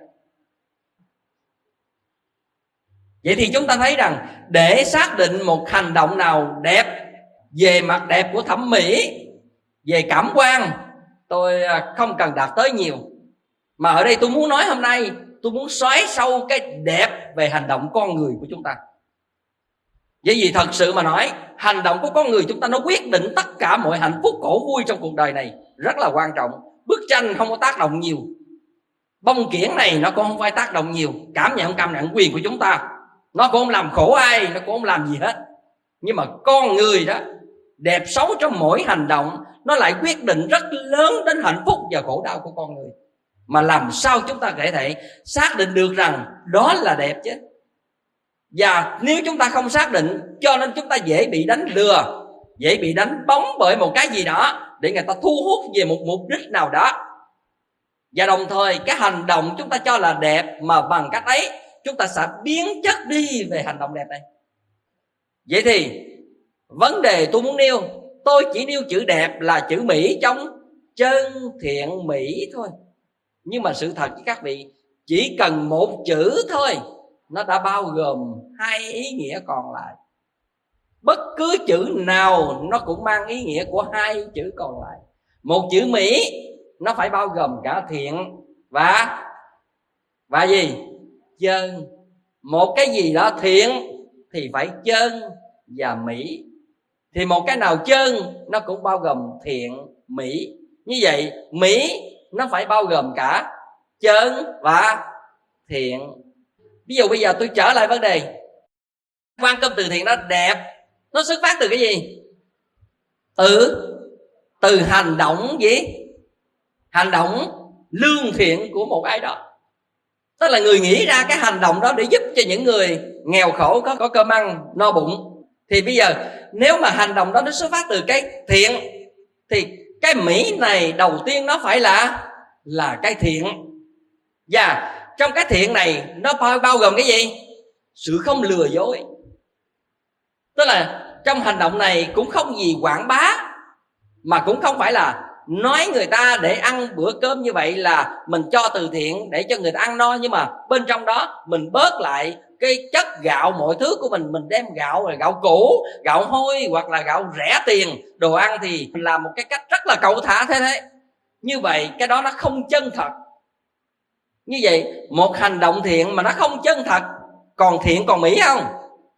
Vậy thì chúng ta thấy rằng để xác định một hành động nào đẹp về mặt đẹp của thẩm mỹ, về cảm quan, tôi không cần đạt tới nhiều. Mà ở đây tôi muốn nói hôm nay, tôi muốn xoáy sâu cái đẹp về hành động con người của chúng ta. Bởi vì thật sự mà nói, hành động của con người chúng ta nó quyết định tất cả mọi hạnh phúc khổ vui trong cuộc đời này, rất là quan trọng. Bức tranh không có tác động nhiều, bông kiển này nó cũng không phải tác động nhiều, cảm nhận quyền của chúng ta, nó cũng không làm khổ ai, nó cũng không làm gì hết. Nhưng mà con người đó, đẹp xấu trong mỗi hành động nó lại quyết định rất lớn đến hạnh phúc và khổ đau của con người. Mà làm sao chúng ta có thể xác định được rằng đó là đẹp chứ? Và nếu chúng ta không xác định, cho nên chúng ta dễ bị đánh lừa, dễ bị đánh bóng bởi một cái gì đó để người ta thu hút về một mục đích nào đó. Và đồng thời cái hành động chúng ta cho là đẹp, mà bằng cách ấy chúng ta sẽ biến chất đi về hành động đẹp này. Vậy thì vấn đề tôi muốn nêu, tôi chỉ nêu chữ đẹp là chữ mỹ trong chân thiện mỹ thôi. Nhưng mà sự thật với các vị, chỉ cần một chữ thôi, nó đã bao gồm 2 ý nghĩa còn lại. Bất cứ chữ nào nó cũng mang ý nghĩa của 2 chữ còn lại. Một chữ mỹ nó phải bao gồm cả thiện và gì? Chân. Một cái gì đó thiện thì phải chân và mỹ, thì một cái nào trơn nó cũng bao gồm thiện, mỹ. Như vậy mỹ nó phải bao gồm cả trơn và thiện. Ví dụ bây giờ tôi trở lại vấn đề quan công từ thiện đó đẹp, nó xuất phát từ cái gì? Từ hành động gì? Hành động lương thiện của một ai đó. Tức là người nghĩ ra cái hành động đó để giúp cho những người nghèo khổ có cơm ăn no bụng. Thì bây giờ nếu mà hành động đó nó xuất phát từ cái thiện, thì cái mỹ này đầu tiên nó phải là cái thiện. Và trong cái thiện này nó bao gồm cái gì? Sự không lừa dối. Tức là trong hành động này cũng không gì quảng bá, mà cũng không phải là nói người ta để ăn bữa cơm như vậy là mình cho từ thiện để cho người ta ăn no. Nhưng mà bên trong đó mình bớt lại cái chất gạo mọi thứ của mình đem gạo, gạo cũ, gạo hôi hoặc là gạo rẻ tiền đồ ăn, thì mình làm một cái cách rất là cẩu thả thế. Như vậy cái đó nó không chân thật. Như vậy một hành động thiện mà nó không chân thật, còn thiện còn mỹ không?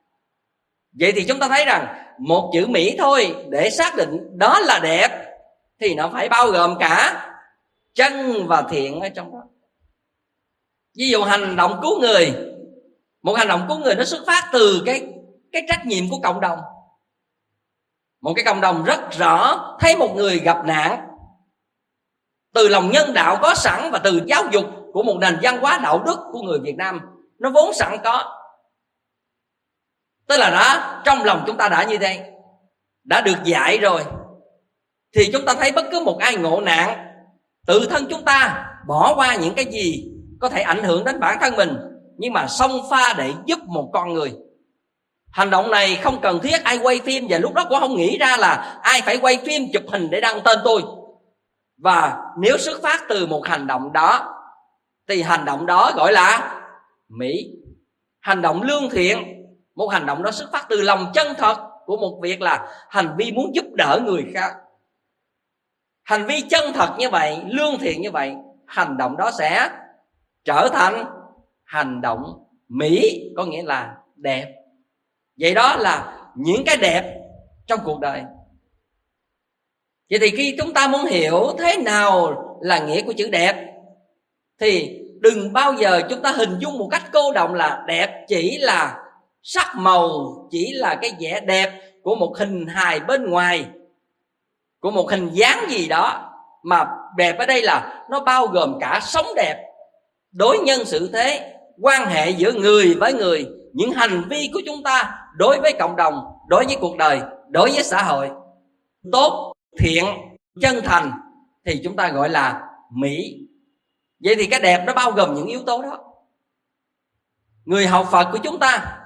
Vậy thì chúng ta thấy rằng một chữ mỹ thôi để xác định đó là đẹp thì nó phải bao gồm cả chân và thiện ở trong đó. Ví dụ hành động cứu người, một hành động cứu người nó xuất phát từ cái trách nhiệm của cộng đồng. Một cái cộng đồng rất rõ thấy một người gặp nạn, từ lòng nhân đạo có sẵn và từ giáo dục của một nền văn hóa đạo đức của người Việt Nam nó vốn sẵn có. Tức là đó, trong lòng chúng ta đã như thế, đã được dạy rồi, thì chúng ta thấy bất cứ một ai ngộ nạn, tự thân chúng ta bỏ qua những cái gì có thể ảnh hưởng đến bản thân mình, nhưng mà xông pha để giúp một con người. Hành động này không cần thiết ai quay phim, và lúc đó cũng không nghĩ ra là ai phải quay phim chụp hình để đăng tên tôi. Và nếu xuất phát từ một hành động đó thì hành động đó gọi là mỹ. Hành động lương thiện, một hành động đó xuất phát từ lòng chân thật của một việc là hành vi muốn giúp đỡ người khác. Hành vi chân thật như vậy, lương thiện như vậy, hành động đó sẽ trở thành hành động mỹ, có nghĩa là đẹp. Vậy đó là những cái đẹp trong cuộc đời. Vậy thì khi chúng ta muốn hiểu thế nào là nghĩa của chữ đẹp, thì đừng bao giờ chúng ta hình dung một cách cô động là đẹp chỉ là sắc màu, chỉ là cái vẻ đẹp của một hình hài bên ngoài, của một hình dáng gì đó. Mà đẹp ở đây là nó bao gồm cả sống đẹp, đối nhân xử thế, quan hệ giữa người với người, những hành vi của chúng ta đối với cộng đồng, đối với cuộc đời, đối với xã hội tốt, thiện, chân thành, thì chúng ta gọi là mỹ. Vậy thì cái đẹp nó bao gồm những yếu tố đó. Người học Phật của chúng ta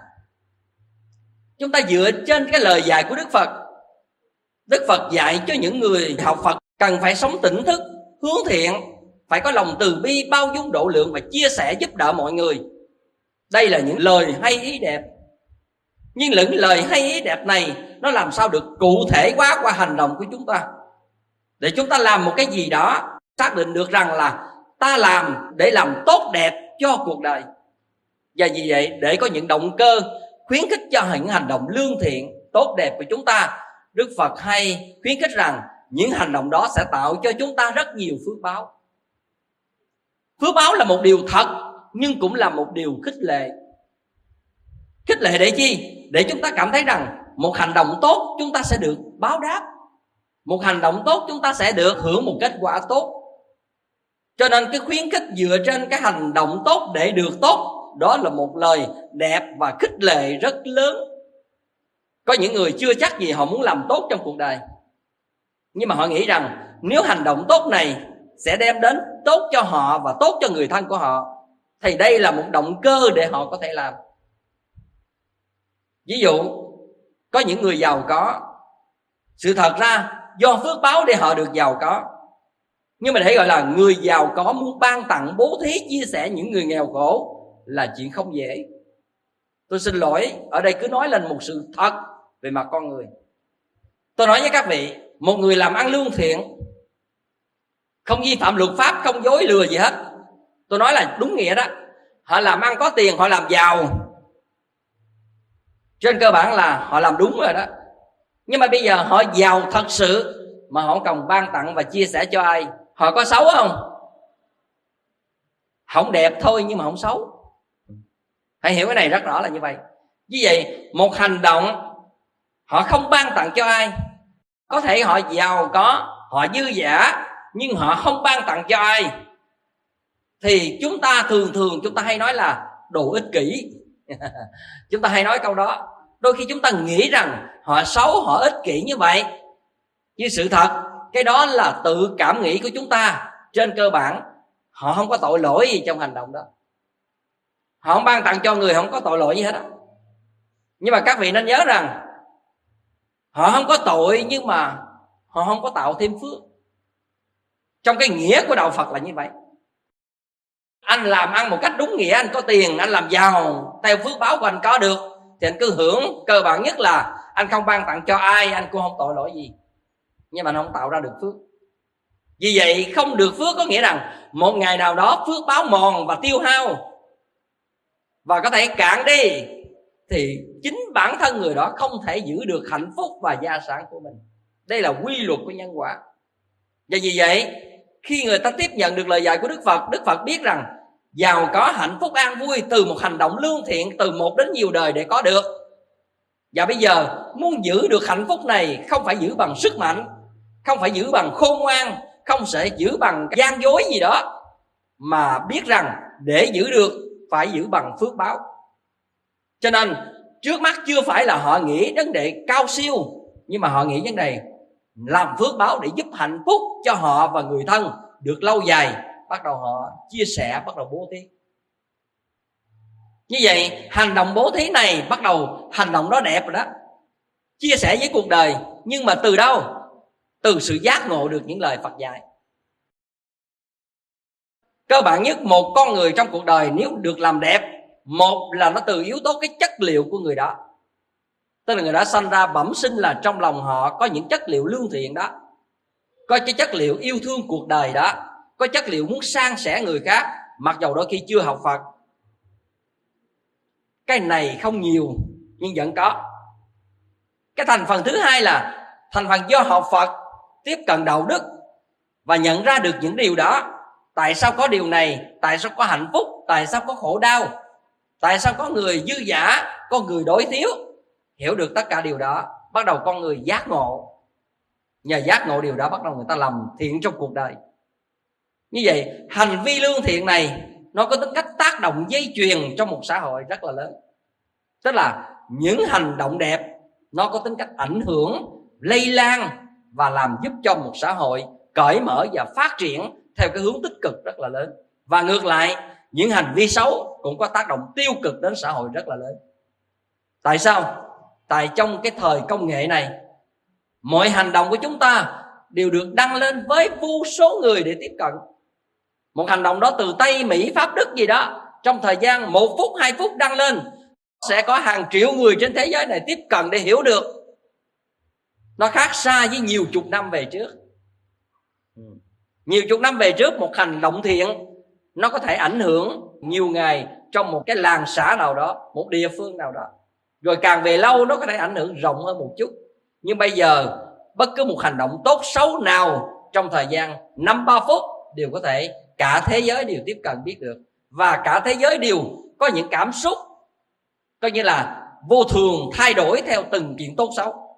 dựa trên cái lời dạy của Đức Phật. Đức Phật dạy cho những người học Phật cần phải sống tỉnh thức, hướng thiện, phải có lòng từ bi, bao dung độ lượng và chia sẻ giúp đỡ mọi người. Đây là những lời hay ý đẹp. Nhưng những lời hay ý đẹp này nó làm sao được cụ thể hóa qua hành động của chúng ta, để chúng ta làm một cái gì đó xác định được rằng là ta làm để làm tốt đẹp cho cuộc đời. Và vì vậy để có những động cơ khuyến khích cho những hành động lương thiện tốt đẹp của chúng ta, Đức Phật hay khuyến khích rằng những hành động đó sẽ tạo cho chúng ta rất nhiều phước báo. Phước báo là một điều thật, nhưng cũng là một điều khích lệ. Khích lệ để chi? Để chúng ta cảm thấy rằng một hành động tốt chúng ta sẽ được báo đáp, một hành động tốt chúng ta sẽ được hưởng một kết quả tốt. Cho nên cái khuyến khích dựa trên cái hành động tốt để được tốt, đó là một lời đẹp và khích lệ rất lớn. Có những người chưa chắc gì họ muốn làm tốt trong cuộc đời, nhưng mà họ nghĩ rằng nếu hành động tốt này sẽ đem đến tốt cho họ và tốt cho người thân của họ, thì đây là một động cơ để họ có thể làm. Ví dụ có những người giàu có, sự thật ra do phước báo để họ được giàu có, nhưng mà để gọi là người giàu có muốn ban tặng, bố thí, chia sẻ những người nghèo khổ là chuyện không dễ. Tôi xin lỗi, ở đây cứ nói lên một sự thật về mặt con người. Tôi nói với các vị, một người làm ăn lương thiện, không vi phạm luật pháp, không dối lừa gì hết, tôi nói là đúng nghĩa đó. Họ làm ăn có tiền, họ làm giàu, trên cơ bản là họ làm đúng rồi đó. Nhưng mà bây giờ họ giàu thật sự mà họ không cần ban tặng và chia sẻ cho ai. Họ có xấu không? Không đẹp thôi nhưng mà không xấu. Hãy hiểu cái này rất rõ là như vậy. Như vậy một hành động họ không ban tặng cho ai, có thể họ giàu có, họ dư dả, nhưng họ không ban tặng cho ai, thì chúng ta thường chúng ta hay nói là đồ ích kỷ. Chúng ta hay nói câu đó. Đôi khi chúng ta nghĩ rằng họ xấu, họ ích kỷ như vậy, nhưng sự thật cái đó là tự cảm nghĩ của chúng ta. Trên cơ bản họ không có tội lỗi gì trong hành động đó. Họ không ban tặng cho người, không có tội lỗi gì hết đó. Nhưng mà các vị nên nhớ rằng họ không có tội, nhưng mà họ không có tạo thêm phước. Trong cái nghĩa của đạo Phật là như vậy. Anh làm ăn một cách đúng nghĩa, anh có tiền, anh làm giàu theo phước báo của anh có được, thì anh cứ hưởng. Cơ bản nhất là anh không ban tặng cho ai, anh cũng không tội lỗi gì, nhưng mà anh không tạo ra được phước. Vì vậy không được phước có nghĩa rằng một ngày nào đó phước báo mòn và tiêu hao và có thể cạn đi, thì chính bản thân người đó không thể giữ được hạnh phúc và gia sản của mình. Đây là quy luật của nhân quả. Và vì vậy khi người ta tiếp nhận được lời dạy của Đức Phật biết rằng giàu có, hạnh phúc, an vui từ một hành động lương thiện từ một đến nhiều đời để có được. Và bây giờ muốn giữ được hạnh phúc này không phải giữ bằng sức mạnh, không phải giữ bằng khôn ngoan, không sẽ giữ bằng gian dối gì đó, mà biết rằng để giữ được phải giữ bằng phước báo. Cho nên trước mắt chưa phải là họ nghĩ vấn đề cao siêu, nhưng mà họ nghĩ vấn đề làm phước báo để giúp hạnh phúc cho họ và người thân được lâu dài. Bắt đầu họ chia sẻ, bắt đầu bố thí. Như vậy hành động bố thí này bắt đầu, hành động đó đẹp rồi đó, chia sẻ với cuộc đời. Nhưng mà từ đâu? Từ sự giác ngộ được những lời Phật dạy. Cơ bản nhất, một con người trong cuộc đời nếu được làm đẹp, một là nó từ yếu tố cái chất liệu của người đó. Tức là người đó sanh ra bẩm sinh là trong lòng họ có những chất liệu lương thiện đó, có cái chất liệu yêu thương cuộc đời đó, có chất liệu muốn san sẻ người khác, mặc dầu đôi khi chưa học Phật. Cái này không nhiều nhưng vẫn có. Cái thành phần thứ hai là thành phần do học Phật, tiếp cận đạo đức và nhận ra được những điều đó. Tại sao có điều này? Tại sao có hạnh phúc? Tại sao có khổ đau? Tại sao có người dư dả, có người đói thiếu? Hiểu được tất cả điều đó, bắt đầu con người giác ngộ. Nhờ giác ngộ điều đó, bắt đầu người ta làm thiện trong cuộc đời. Như vậy hành vi lương thiện này nó có tính cách tác động dây chuyền trong một xã hội rất là lớn. Tức là những hành động đẹp nó có tính cách ảnh hưởng, lây lan và làm giúp cho một xã hội cởi mở và phát triển theo cái hướng tích cực rất là lớn. Và ngược lại, những hành vi xấu cũng có tác động tiêu cực đến xã hội rất là lớn. Tại sao? Tại trong cái thời công nghệ này, mọi hành động của chúng ta đều được đăng lên với vô số người để tiếp cận. Một hành động đó từ Tây, Mỹ, Pháp, Đức gì đó, trong thời gian 1 phút, 2 phút đăng lên, sẽ có hàng triệu người trên thế giới này tiếp cận để hiểu được. Nó khác xa với nhiều chục năm về trước. Nhiều chục năm về trước, một hành động thiện nó có thể ảnh hưởng nhiều ngày trong một cái làng xã nào đó, một địa phương nào đó. Rồi càng về lâu nó có thể ảnh hưởng rộng hơn một chút. Nhưng bây giờ bất cứ một hành động tốt xấu nào trong thời gian 5-3 phút đều có thể cả thế giới đều tiếp cận biết được. Và cả thế giới đều có những cảm xúc coi như là vô thường thay đổi theo từng chuyện tốt xấu.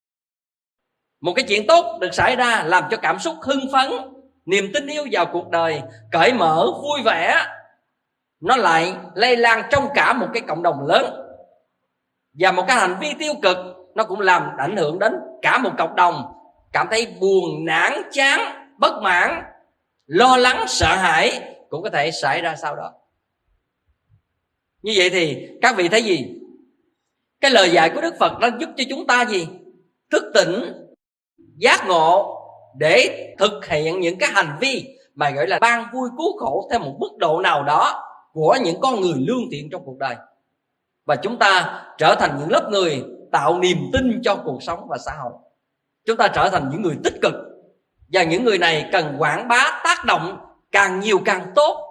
Một cái chuyện tốt được xảy ra làm cho cảm xúc hưng phấn, niềm tin yêu vào cuộc đời, cởi mở, vui vẻ, nó lại lây lan trong cả một cái cộng đồng lớn. Và một cái hành vi tiêu cực nó cũng làm ảnh hưởng đến cả một cộng đồng, cảm thấy buồn, nản, chán, bất mãn, lo lắng, sợ hãi cũng có thể xảy ra sau đó. Như vậy thì các vị thấy gì? Cái lời dạy của Đức Phật nó giúp cho chúng ta gì? Thức tỉnh, giác ngộ để thực hiện những cái hành vi mà gọi là ban vui cứu khổ theo một mức độ nào đó của những con người lương thiện trong cuộc đời. Và chúng ta trở thành những lớp người tạo niềm tin cho cuộc sống và xã hội. Chúng ta trở thành những người tích cực. Và những người này cần quảng bá, tác động càng nhiều càng tốt.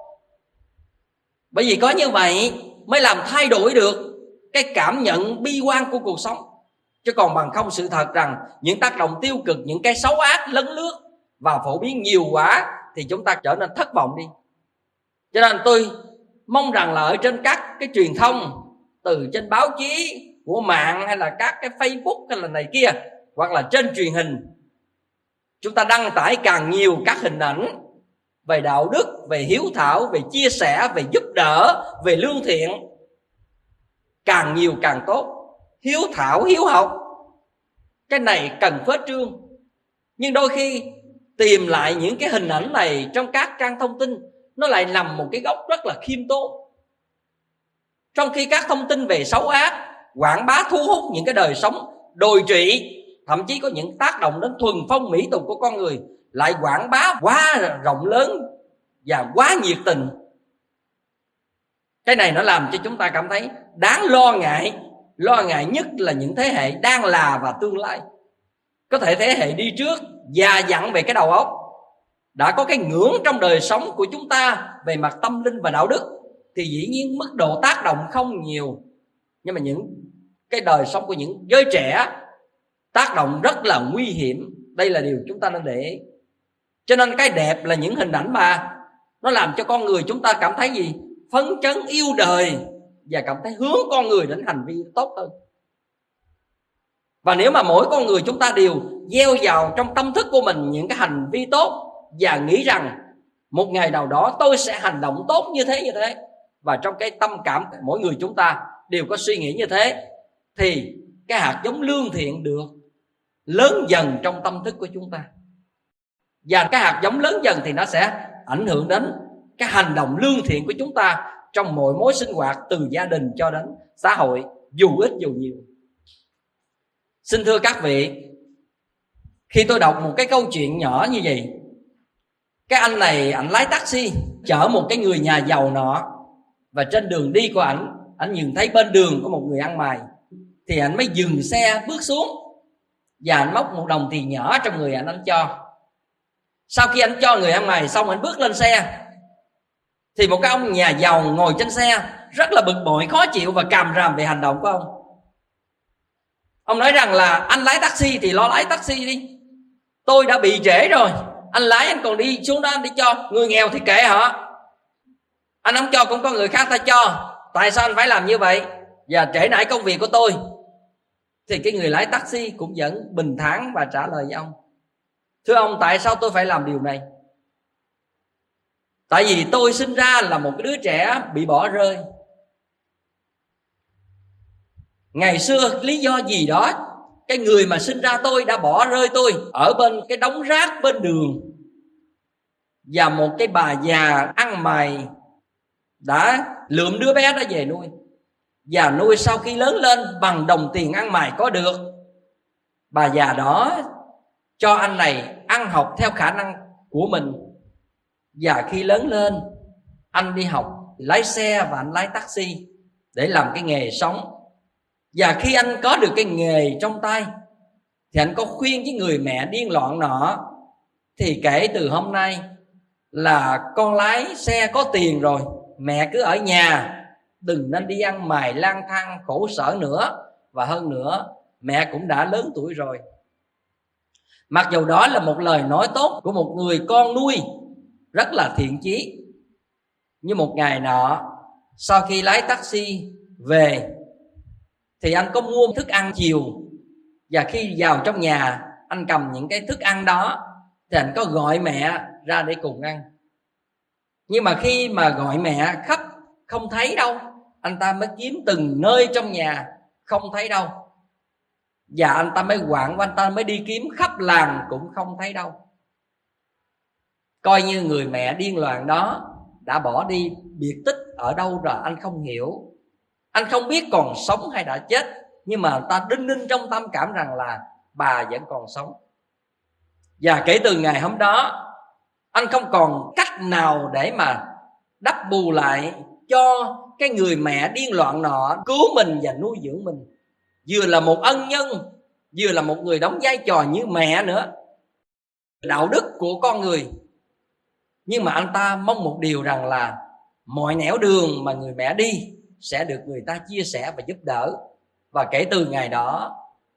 Bởi vì có như vậy mới làm thay đổi được cái cảm nhận bi quan của cuộc sống. Chứ còn bằng không, sự thật rằng những tác động tiêu cực, những cái xấu ác lấn lướt và phổ biến nhiều quá thì chúng ta trở nên thất vọng đi. Cho nên tôi mong rằng là ở trên các cái truyền thông, từ trên báo chí của mạng hay là các cái Facebook hay là này kia, hoặc là trên truyền hình, chúng ta đăng tải càng nhiều các hình ảnh về đạo đức, về hiếu thảo, về chia sẻ, về giúp đỡ, về lương thiện, càng nhiều càng tốt. Hiếu thảo, hiếu học, cái này cần phết trương. Nhưng đôi khi tìm lại những cái hình ảnh này trong các trang thông tin, nó lại nằm một cái góc rất là khiêm tốn. Trong khi các thông tin về xấu ác quảng bá thu hút những cái đời sống đồi trụy, thậm chí có những tác động đến thuần phong mỹ tục của con người, lại quảng bá quá rộng lớn và quá nhiệt tình. Cái này nó làm cho chúng ta cảm thấy đáng lo ngại. Lo ngại nhất là những thế hệ đang là và tương lai. Có thể thế hệ đi trước già dặn về cái đầu óc, đã có cái ngưỡng trong đời sống của chúng ta về mặt tâm linh và đạo đức, thì dĩ nhiên mức độ tác động không nhiều. Nhưng mà những cái đời sống của những giới trẻ tác động rất là nguy hiểm. Đây là điều chúng ta nên để ý. Cho nên cái đẹp là những hình ảnh mà nó làm cho con người chúng ta cảm thấy gì? Phấn chấn, yêu đời, và cảm thấy hướng con người đến hành vi tốt hơn. Và nếu mà mỗi con người chúng ta đều gieo vào trong tâm thức của mình những cái hành vi tốt, và nghĩ rằng một ngày nào đó tôi sẽ hành động tốt như thế, và trong cái tâm cảm mỗi người chúng ta đều có suy nghĩ như thế, thì cái hạt giống lương thiện được lớn dần trong tâm thức của chúng ta. Và cái hạt giống lớn dần thì nó sẽ ảnh hưởng đến cái hành động lương thiện của chúng ta trong mọi mối sinh hoạt, từ gia đình cho đến xã hội, dù ít dù nhiều. Xin thưa các vị, khi tôi đọc một cái câu chuyện nhỏ như vậy, cái anh này anh lái taxi chở một cái người nhà giàu nọ, và trên đường đi của anh nhìn thấy bên đường có một người ăn mày, thì anh mới dừng xe bước xuống và anh móc một đồng tiền nhỏ trong người anh cho. Sau khi anh cho người ăn mày xong, anh bước lên xe, thì một cái ông nhà giàu ngồi trên xe rất là bực bội, khó chịu và càm ràm về hành động của ông. Ông nói rằng là anh lái taxi thì lo lái taxi đi, tôi đã bị trễ rồi, anh lái anh còn đi xuống đó anh đi cho người nghèo thì kệ họ, anh không cho cũng có người khác ta cho, tại sao anh phải làm như vậy và trễ nải công việc của tôi? Thì cái người lái taxi cũng vẫn bình thản và trả lời với ông: thưa ông, tại sao tôi phải làm điều này? Tại vì tôi sinh ra là một cái đứa trẻ bị bỏ rơi. Ngày xưa lý do gì đó, cái người mà sinh ra tôi đã bỏ rơi tôi ở bên cái đống rác bên đường, và một cái bà già ăn mày đã lượm đứa bé đó về nuôi, và nuôi sau khi lớn lên bằng đồng tiền ăn mày có được. Bà già đó cho anh này ăn học theo khả năng của mình, và khi lớn lên anh đi học lái xe và anh lái taxi để làm cái nghề sống. Và khi anh có được cái nghề trong tay thì anh có khuyên với người mẹ điên loạn nọ: thì kể từ hôm nay là con lái xe có tiền rồi, mẹ cứ ở nhà, đừng nên đi ăn mày lang thang khổ sở nữa. Và hơn nữa, mẹ cũng đã lớn tuổi rồi. Mặc dù đó là một lời nói tốt của một người con nuôi rất là thiện chí, nhưng một ngày nọ, sau khi lái taxi về thì anh có mua thức ăn chiều, và khi vào trong nhà anh cầm những cái thức ăn đó thì anh có gọi mẹ ra để cùng ăn. Nhưng mà khi mà gọi mẹ khắp không thấy đâu, anh ta mới kiếm từng nơi trong nhà không thấy đâu, và anh ta mới quạng, anh ta mới đi kiếm khắp làng cũng không thấy đâu. Coi như người mẹ điên loạn đó đã bỏ đi biệt tích ở đâu rồi anh không hiểu. Anh không biết còn sống hay đã chết, nhưng mà anh ta đinh ninh trong tâm cảm rằng là bà vẫn còn sống. Và kể từ ngày hôm đó, anh không còn cách nào để mà đắp bù lại cho cái người mẹ điên loạn nọ cứu mình và nuôi dưỡng mình. Vừa là một ân nhân, vừa là một người đóng vai trò như mẹ nữa, đạo đức của con người. Nhưng mà anh ta mong một điều rằng là mọi nẻo đường mà người mẹ đi sẽ được người ta chia sẻ và giúp đỡ. Và kể từ ngày đó,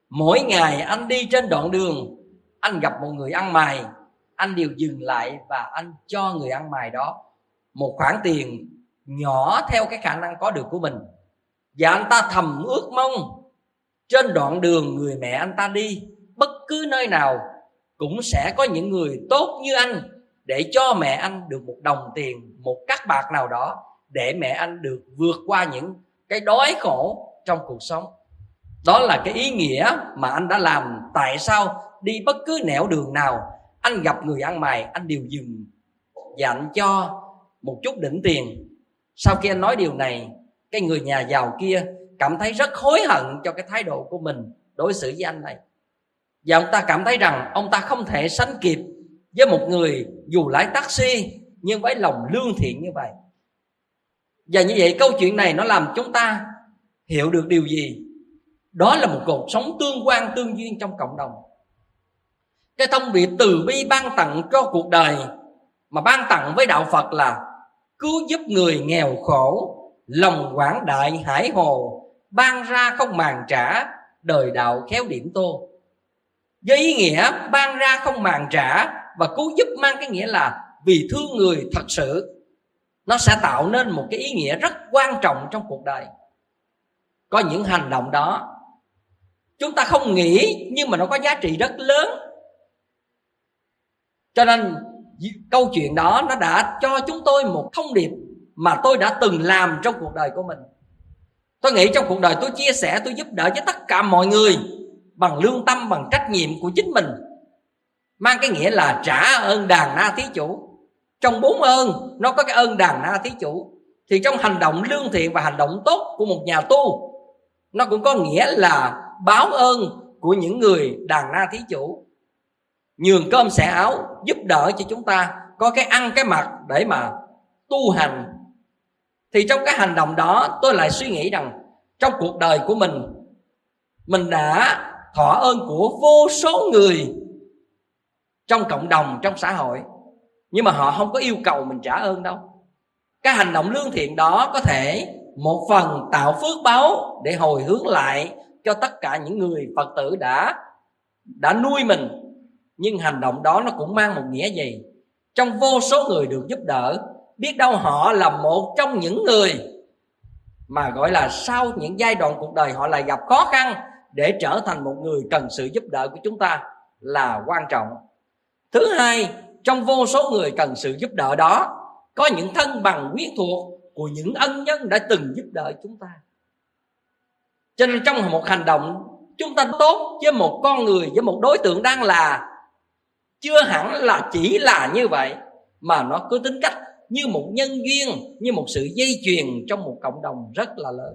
Mỗi ngày anh đi trên đoạn đường, anh gặp một người ăn mày, anh đều dừng lại và anh cho người ăn mày đó một khoản tiền nhỏ theo cái khả năng có được của mình. Và anh ta thầm ước mong trên đoạn đường người mẹ anh ta đi, bất cứ nơi nào cũng sẽ có những người tốt như anh để cho mẹ anh được một đồng tiền, một cắc bạc nào đó, để mẹ anh được vượt qua những cái đói khổ trong cuộc sống. Đó là cái ý nghĩa mà anh đã làm. Tại sao đi bất cứ nẻo đường nào, anh gặp người ăn mày, anh đều dừng và anh cho một chút đỉnh tiền. Sau khi anh nói điều này, cái người nhà giàu kia cảm thấy rất hối hận cho cái thái độ của mình đối xử với anh này. Và ông ta cảm thấy rằng ông ta không thể sánh kịp với một người dù lái taxi nhưng với lòng lương thiện như vậy. Và như vậy câu chuyện này nó làm chúng ta hiểu được điều gì? Đó là một cuộc sống tương quan tương duyên trong cộng đồng. Cái thông điệp từ bi ban tặng cho cuộc đời mà ban tặng với đạo Phật là cứu giúp người nghèo khổ, lòng quảng đại hải hồ, ban ra không màng trả, đời đạo khéo điểm tô. Với ý nghĩa ban ra không màng trả và cứu giúp mang cái nghĩa là vì thương người thật sự, nó sẽ tạo nên một cái ý nghĩa rất quan trọng trong cuộc đời. Có những hành động đó chúng ta không nghĩ nhưng mà nó có giá trị rất lớn. Cho nên câu chuyện đó nó đã cho chúng tôi một thông điệp mà tôi đã từng làm trong cuộc đời của mình. Tôi nghĩ trong cuộc đời tôi chia sẻ, tôi giúp đỡ với tất cả mọi người bằng lương tâm, bằng trách nhiệm của chính mình, mang cái nghĩa là trả ơn đàn na thí chủ. Trong 4 ơn nó có cái ơn đàn na thí chủ. Thì trong hành động lương thiện và hành động tốt của một nhà tu, nó cũng có nghĩa là báo ơn của những người đàn na thí chủ, nhường cơm xẻ áo, giúp đỡ cho chúng ta có cái ăn cái mặc để mà tu hành. Thì trong cái hành động đó tôi lại suy nghĩ rằng trong cuộc đời của mình đã thọ ơn của vô số người trong cộng đồng, trong xã hội, nhưng mà họ không có yêu cầu mình trả ơn đâu. Cái hành động lương thiện đó có thể một phần tạo phước báo để hồi hướng lại cho tất cả những người Phật tử đã nuôi mình. Nhưng hành động đó nó cũng mang một nghĩa gì? Trong vô số người được giúp đỡ, biết đâu họ là một trong những người mà gọi là sau những giai đoạn cuộc đời họ lại gặp khó khăn để trở thành một người cần sự giúp đỡ của chúng ta là quan trọng. Thứ hai, trong vô số người cần sự giúp đỡ đó có những thân bằng quyến thuộc của những ân nhân đã từng giúp đỡ chúng ta. Cho nên trong một hành động chúng ta tốt với một con người, với một đối tượng đang là, chưa hẳn là chỉ là như vậy, mà nó có tính cách như một nhân duyên, như một sự dây chuyền trong một cộng đồng rất là lớn.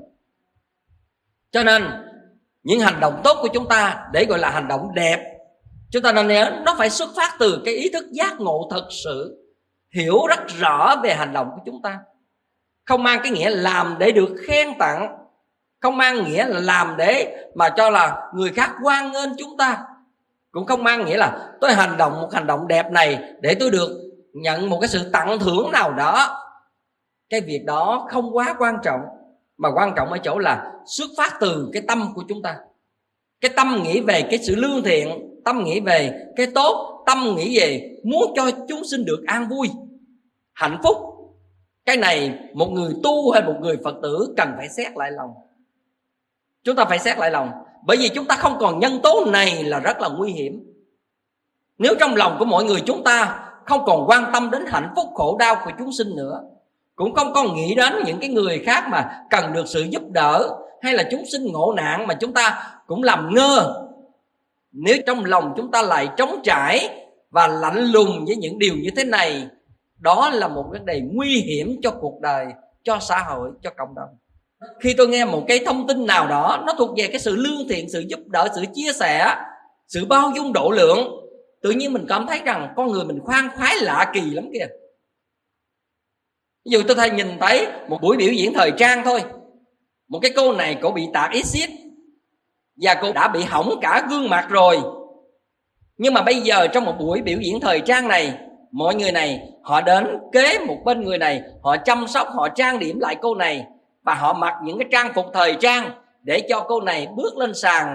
Cho nên những hành động tốt của chúng ta để gọi là hành động đẹp, chúng ta nên nhớ nó phải xuất phát từ cái ý thức giác ngộ thật sự, hiểu rất rõ về hành động của chúng ta. Không mang cái nghĩa làm để được khen tặng, không mang nghĩa là làm để mà cho là người khác hoan nghênh chúng ta, cũng không mang nghĩa là tôi hành động một hành động đẹp này để tôi được nhận một cái sự tặng thưởng nào đó. Cái việc đó không quá quan trọng, mà quan trọng ở chỗ là xuất phát từ cái tâm của chúng ta. Cái tâm nghĩ về cái sự lương thiện, tâm nghĩ về cái tốt, tâm nghĩ về muốn cho chúng sinh được an vui, hạnh phúc. Cái này một người tu hay một người Phật tử cần phải xét lại lòng. Chúng ta phải xét lại lòng, bởi vì chúng ta không còn nhân tố này là rất là nguy hiểm. Nếu trong lòng của mọi người chúng ta không còn quan tâm đến hạnh phúc khổ đau của chúng sinh nữa, cũng không còn nghĩ đến những cái người khác mà cần được sự giúp đỡ, hay là chúng sinh ngộ nạn mà chúng ta cũng làm ngơ. Nếu trong lòng chúng ta lại trống trải và lạnh lùng với những điều như thế này, đó là một vấn đề nguy hiểm cho cuộc đời, cho xã hội, cho cộng đồng. Khi tôi nghe một cái thông tin nào đó nó thuộc về cái sự lương thiện, sự giúp đỡ, sự chia sẻ, sự bao dung độ lượng, tự nhiên mình cảm thấy rằng con người mình khoan khoái lạ kỳ lắm kìa. Ví dụ tôi nhìn thấy một buổi biểu diễn thời trang thôi, một cái cô này cô bị tạt axit và cô đã bị hỏng cả gương mặt rồi. Nhưng mà bây giờ trong một buổi biểu diễn thời trang này, mọi người này họ đến kế một bên người này, họ chăm sóc, họ trang điểm lại cô này, và họ mặc những cái trang phục thời trang để cho cô này bước lên sàn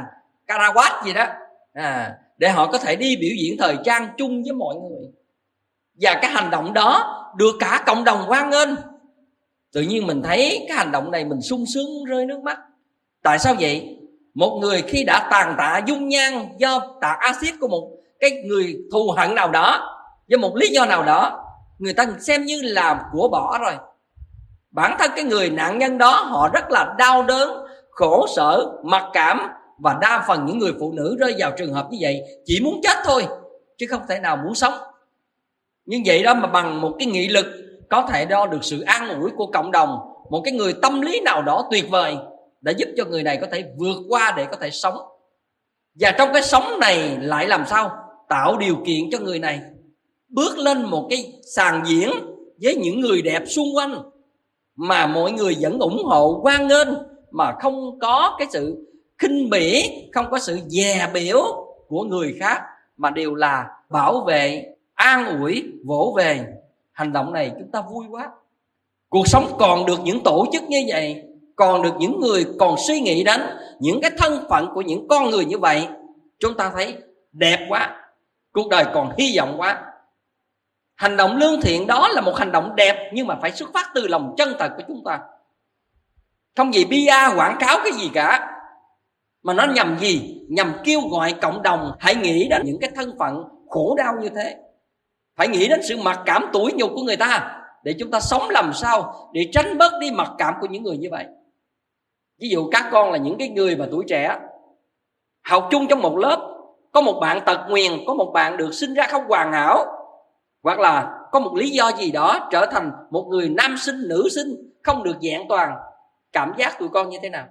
Karawat gì đó, để họ có thể đi biểu diễn thời trang chung với mọi người. Và cái hành động đó được cả cộng đồng hoan nghênh. Tự nhiên mình thấy cái hành động này mình sung sướng rơi nước mắt. Tại sao vậy? Một người khi đã tàn tạ dung nhan do tạt axit của một cái người thù hận nào đó, do một lý do nào đó, người ta xem như là của bỏ rồi. Bản thân cái người nạn nhân đó họ rất là đau đớn, khổ sở, mặc cảm. Và đa phần những người phụ nữ rơi vào trường hợp như vậy chỉ muốn chết thôi, chứ không thể nào muốn sống. Nhưng vậy đó mà bằng một cái nghị lực có thể đo được sự an ủi của cộng đồng, một cái người tâm lý nào đó tuyệt vời đã giúp cho người này có thể vượt qua để có thể sống. Và trong cái sống này lại làm sao tạo điều kiện cho người này bước lên một cái sàn diễn với những người đẹp xung quanh, mà mọi người vẫn ủng hộ hoan nghênh, mà không có cái sự khinh bỉ, không có sự dè biểu của người khác, mà đều là bảo vệ, an ủi, vỗ về. Hành động này chúng ta vui quá. Cuộc sống còn được những tổ chức như vậy, còn được những người còn suy nghĩ đến những cái thân phận của những con người như vậy, chúng ta thấy đẹp quá, cuộc đời còn hy vọng quá. Hành động lương thiện đó là một hành động đẹp, nhưng mà phải xuất phát từ lòng chân thật của chúng ta. Không gì PR quảng cáo cái gì cả, mà nó nhằm gì? Nhằm kêu gọi cộng đồng hãy nghĩ đến những cái thân phận khổ đau như thế, phải nghĩ đến sự mặc cảm tủi nhục của người ta, để chúng ta sống làm sao để tránh bớt đi mặc cảm của những người như vậy. Ví dụ các con là những cái người mà tuổi trẻ học chung trong một lớp, có một bạn tật nguyền, có một bạn được sinh ra không hoàn hảo, hoặc là có một lý do gì đó trở thành một người nam sinh, nữ sinh không được vẹn toàn. Cảm giác tụi con như thế nào?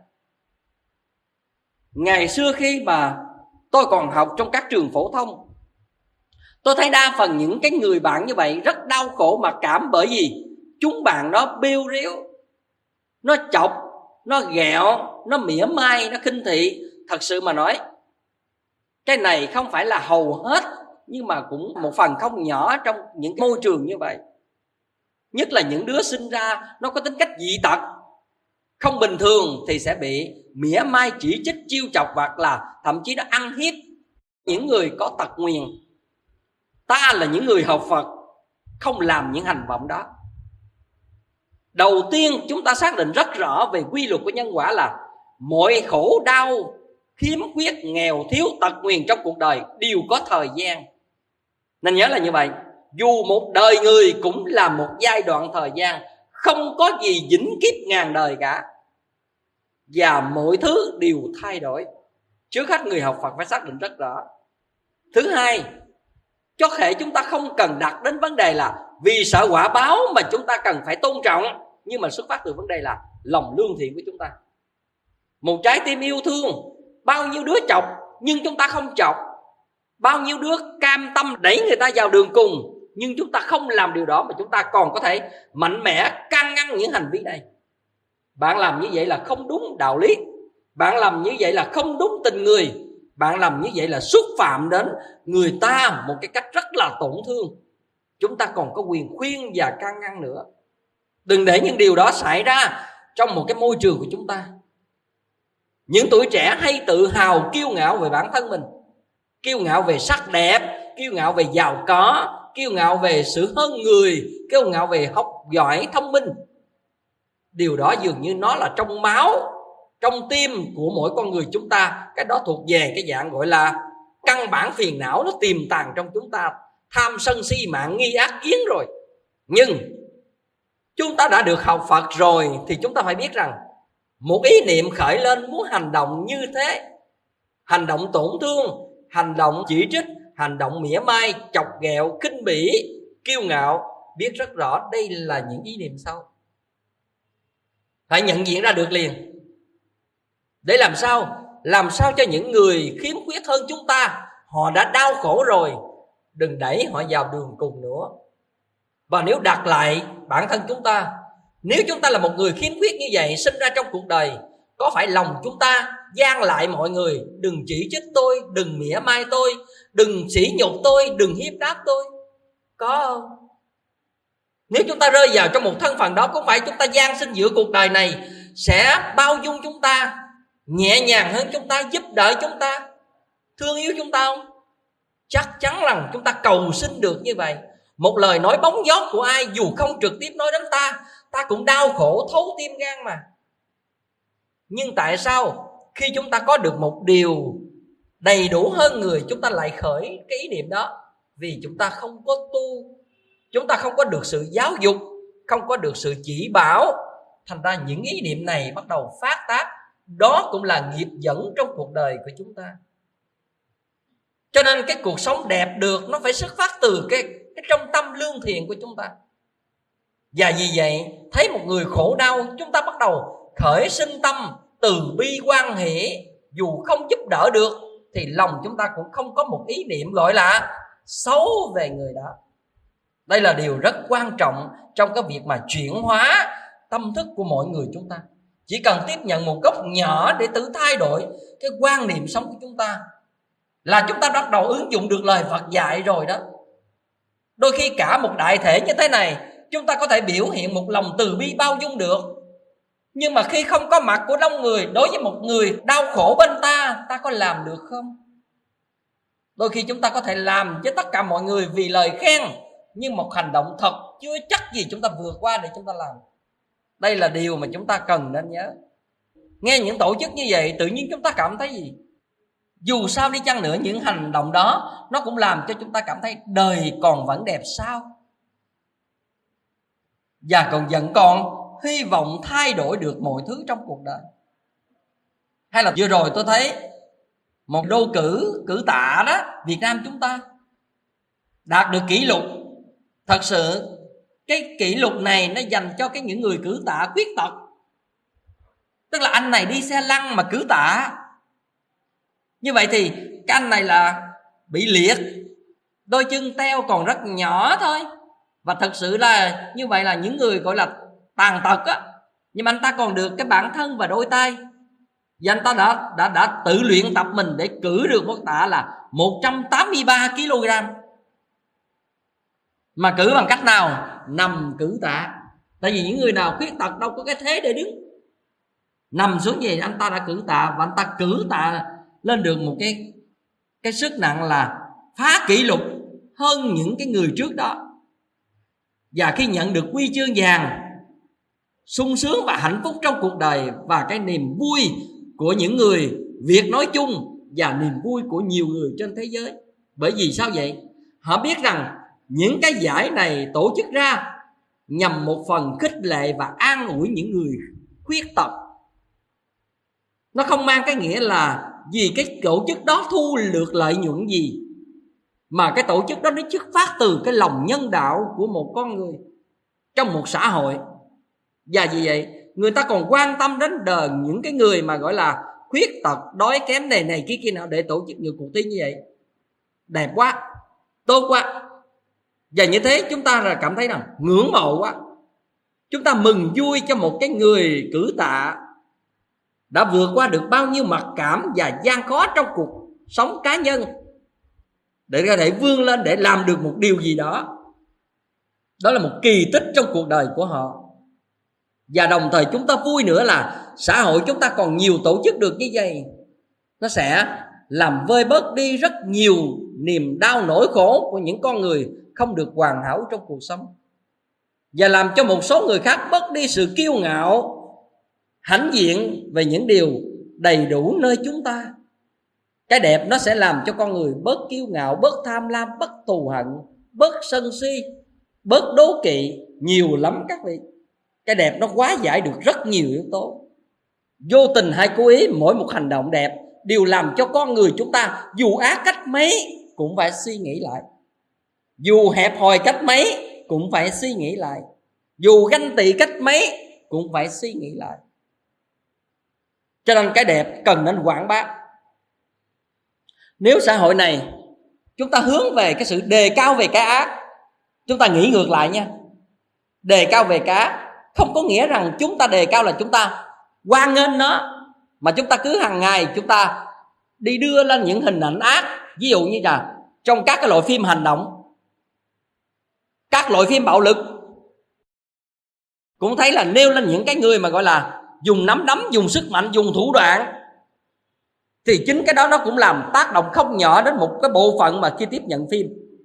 Ngày xưa khi mà tôi còn học trong các trường phổ thông, tôi thấy đa phần những cái người bạn như vậy rất đau khổ mặc cảm, bởi vì chúng bạn đó bêu riếu, nó chọc, nó ghẹo, nó mỉa mai, nó khinh thị. Thật sự mà nói, cái này không phải là hầu hết, nhưng mà cũng một phần không nhỏ trong những môi trường như vậy. Nhất là những đứa sinh ra nó có tính cách dị tật, không bình thường, thì sẽ bị mỉa mai, chỉ trích, chiêu chọc, hoặc là thậm chí nó ăn hiếp những người có tật nguyền. Ta là những người học Phật không làm những hành động đó. Đầu tiên chúng ta xác định rất rõ về quy luật của nhân quả là mọi khổ đau, khiếm khuyết, nghèo thiếu, tật nguyền trong cuộc đời đều có thời gian. Nên nhớ là như vậy. Dù một đời người cũng là một giai đoạn thời gian, không có gì vĩnh kiếp ngàn đời cả, và mọi thứ đều thay đổi. Trước hết người học Phật phải xác định rất rõ. Thứ hai, có thể chúng ta không cần đặt đến vấn đề là vì sợ quả báo mà chúng ta cần phải tôn trọng, nhưng mà xuất phát từ vấn đề là lòng lương thiện của chúng ta. Một trái tim yêu thương, bao nhiêu đứa chọc nhưng chúng ta không chọc, bao nhiêu đứa cam tâm đẩy người ta vào đường cùng, nhưng chúng ta không làm điều đó, mà chúng ta còn có thể mạnh mẽ can ngăn những hành vi này. Bạn làm như vậy là không đúng đạo lý, bạn làm như vậy là không đúng tình người, bạn làm như vậy là xúc phạm đến người ta một cái cách rất là tổn thương. Chúng ta còn có quyền khuyên và can ngăn nữa. Đừng để những điều đó xảy ra trong một cái môi trường của chúng ta. Những tuổi trẻ hay tự hào kiêu ngạo về bản thân mình, kiêu ngạo về sắc đẹp, kiêu ngạo về giàu có, kiêu ngạo về sự hơn người, kiêu ngạo về học giỏi, thông minh. Điều đó dường như nó là trong máu, trong tim của mỗi con người chúng ta. Cái đó thuộc về cái dạng gọi là căn bản phiền não, nó tiềm tàng trong chúng ta, tham sân si mạng nghi ác kiến rồi. Nhưng chúng ta đã được học Phật rồi thì chúng ta phải biết rằng một ý niệm khởi lên muốn hành động như thế, hành động tổn thương, hành động chỉ trích, hành động mỉa mai, chọc ghẹo, khinh bỉ, kiêu ngạo, biết rất rõ đây là những ý niệm xấu. Phải nhận diện ra được liền. Để làm sao? Làm sao cho những người khiếm khuyết hơn chúng ta, họ đã đau khổ rồi, đừng đẩy họ vào đường cùng nữa. Và nếu đặt lại bản thân chúng ta, nếu chúng ta là một người khiếm khuyết như vậy, sinh ra trong cuộc đời, có phải lòng chúng ta gian lại mọi người, đừng chỉ trích tôi, đừng mỉa mai tôi, đừng sỉ nhục tôi, đừng hiếp đáp tôi? Có không? Nếu chúng ta rơi vào trong một thân phận đó, có phải chúng ta gian sinh giữa cuộc đời này sẽ bao dung chúng ta, nhẹ nhàng hơn chúng ta, giúp đỡ chúng ta? thương yêu chúng ta không? Chắc chắn rằng chúng ta cầu xin được như vậy. Một lời nói bóng gió của ai dù không trực tiếp nói đến ta, ta cũng đau khổ thấu tim gan mà. Nhưng tại sao khi chúng ta có được một điều đầy đủ hơn người, chúng ta lại khởi cái ý niệm đó? Vì chúng ta không có tu, chúng ta không có được sự giáo dục, không có được sự chỉ bảo. Thành ra những ý niệm này bắt đầu phát tác. Đó cũng là nghiệp dẫn trong cuộc đời của chúng ta. Cho nên cái cuộc sống đẹp được nó phải xuất phát từ cái trong tâm lương thiện của chúng ta. Và vì vậy thấy một người khổ đau, chúng ta bắt đầu khởi sinh tâm từ bi quan hệ. Dù không giúp đỡ được thì lòng chúng ta cũng không có một ý niệm gọi là xấu về người đó. Đây là điều rất quan trọng trong cái việc mà chuyển hóa tâm thức của mọi người chúng ta. Chỉ cần tiếp nhận một góc nhỏ để tự thay đổi cái quan niệm sống của chúng ta là chúng ta bắt đầu ứng dụng được lời Phật dạy rồi đó. Đôi khi cả một đại thể như thế này, chúng ta có thể biểu hiện một lòng từ bi bao dung được. Nhưng mà khi không có mặt của đông người, đối với một người đau khổ bên ta, ta có làm được không? Đôi khi chúng ta có thể làm với tất cả mọi người vì lời khen, nhưng một hành động thật chưa chắc gì chúng ta vượt qua để chúng ta làm. Đây là điều mà chúng ta cần nên nhớ. Nghe những tổ chức như vậy, tự nhiên chúng ta cảm thấy gì? Dù sao đi chăng nữa, những hành động đó nó cũng làm cho chúng ta cảm thấy đời còn vẫn đẹp sao? Và vẫn còn hy vọng thay đổi được mọi thứ trong cuộc đời. Hay là vừa rồi tôi thấy một đô cử tạ đó, Việt Nam chúng ta đạt được kỷ lục. Thật sự cái kỷ lục này nó dành cho những người cử tạ khuyết tật. Tức là anh này đi xe lăn mà cử tạ. Như vậy thì cái anh này là bị liệt, đôi chân teo còn rất nhỏ thôi. Và thật sự là như vậy là những người gọi là tàn tật á, nhưng mà anh ta còn được cái bản thân và đôi tay. Và anh ta đã tự luyện tập mình để cử được một tạ là 183 kg. Mà cử bằng cách nào? Nằm cử tạ. Tại vì những người nào khuyết tật đâu có cái thế để đứng. Nằm xuống vậy anh ta đã cử tạ. Và anh ta cử tạ lên được một cái sức nặng là phá kỷ lục hơn những cái người trước đó. Và khi nhận được huy chương vàng, sung sướng và hạnh phúc trong cuộc đời, và cái niềm vui của những người Việt nói chung và niềm vui của nhiều người trên thế giới. Bởi vì sao vậy? Họ biết rằng những cái giải này tổ chức ra nhằm một phần khích lệ và an ủi những người khuyết tật. Nó không mang cái nghĩa là vì cái tổ chức đó thu được lợi nhuận gì, mà cái tổ chức đó nó xuất phát từ cái lòng nhân đạo của một con người trong một xã hội. Và vì vậy người ta còn quan tâm đến đời những cái người mà gọi là khuyết tật, đói kém này kia nào để tổ chức những cuộc thi như vậy. Đẹp quá, tốt quá. Và như thế chúng ta là cảm thấy rằng ngưỡng mộ quá. Chúng ta mừng vui cho một cái người cử tạ đã vượt qua được bao nhiêu mặc cảm và gian khó trong cuộc sống cá nhân để có thể vươn lên để làm được một điều gì đó. Đó là một kỳ tích trong cuộc đời của họ. Và đồng thời chúng ta vui nữa là xã hội chúng ta còn nhiều tổ chức được như vậy. Nó sẽ làm vơi bớt đi rất nhiều niềm đau nỗi khổ của những con người không được hoàn hảo trong cuộc sống, và làm cho một số người khác bớt đi sự kiêu ngạo, hãnh diện về những điều đầy đủ nơi chúng ta. Cái đẹp nó sẽ làm cho con người bớt kiêu ngạo, bớt tham lam, bớt thù hận, bớt sân si, bớt đố kỵ. Nhiều lắm các vị. Cái đẹp nó hóa giải được rất nhiều yếu tố. Vô tình hay cố ý, mỗi một hành động đẹp đều làm cho con người chúng ta dù ác cách mấy cũng phải suy nghĩ lại, dù hẹp hòi cách mấy cũng phải suy nghĩ lại, dù ganh tị cách mấy cũng phải suy nghĩ lại. Cho nên cái đẹp cần nên quảng bá. Nếu xã hội này chúng ta hướng về cái sự đề cao về cái ác, chúng ta nghĩ ngược lại nha. Đề cao về cái ác không có nghĩa rằng chúng ta đề cao là chúng ta hoan nghênh nó, mà chúng ta cứ hàng ngày chúng ta đi đưa lên những hình ảnh ác. Ví dụ như là trong các cái loại phim hành động, các loại phim bạo lực, cũng thấy là nêu lên những cái người mà gọi là dùng nắm đấm, dùng sức mạnh, dùng thủ đoạn. thì chính cái đó nó cũng làm tác động không nhỏ đến một cái bộ phận mà khi tiếp nhận phim.